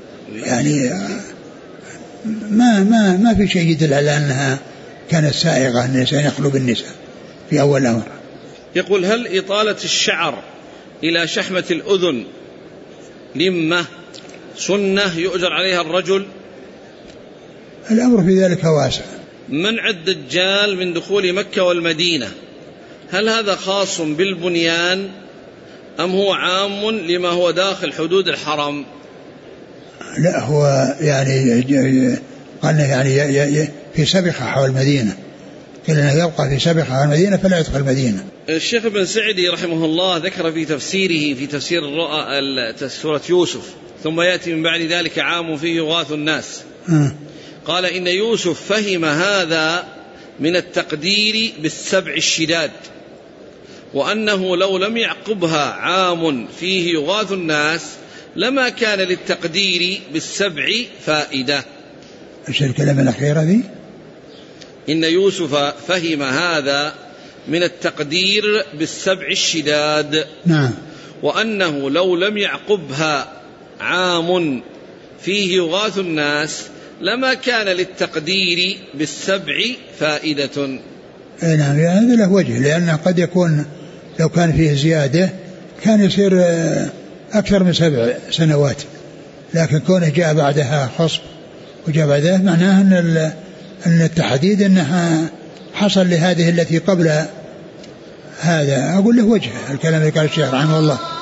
B: ما في شيء يدل على أنها كانت سائغة أن الإنسان يخلو بالنساء في أول الأمر.
A: يقول: هل إطالة الشعر إلى شحمة الأذن لمة سنة يؤجر عليها الرجل؟
B: الأمر في ذلك واسع.
A: منع الدجال من دخول مكة والمدينة، هل هذا خاص بالبنيان أم هو عام لما هو داخل حدود الحرم؟
B: لا، هو يعني قال يعني في سبخة حول المدينة، كلنا يبقى في سبخة حول المدينة فلا يدخل المدينة.
A: الشيخ ابن سعدي رحمه الله ذكر في تفسيره في تفسير سورة يوسف: ثم يأتي من بعد ذلك عام فيه يغاث الناس. قال: إن يوسف فهم هذا من التقدير بالسبع الشداد، وأنه لو لم يعقبها عام فيه يغاث الناس لما كان للتقدير بالسبع فائدة.
B: ايش الكلمة الأخيرة ذي؟
A: إن يوسف فهم هذا من التقدير بالسبع الشداد.
B: نعم.
A: وأنه لو لم يعقبها عام فيه يغاث الناس لما كان للتقدير بالسبع فائدة.
B: نعم، هذا له وجه، لأنه قد يكون لو كان فيه زيادة كان يصير أكثر من 7 سنوات، لكن كونه جاء بعدها خصب وجاء بعدها معناه أن التحديد أنها حصل لهذه التي قبل هذا. أقول له وجه الكلام اللي قال الشيخ رحمه الله.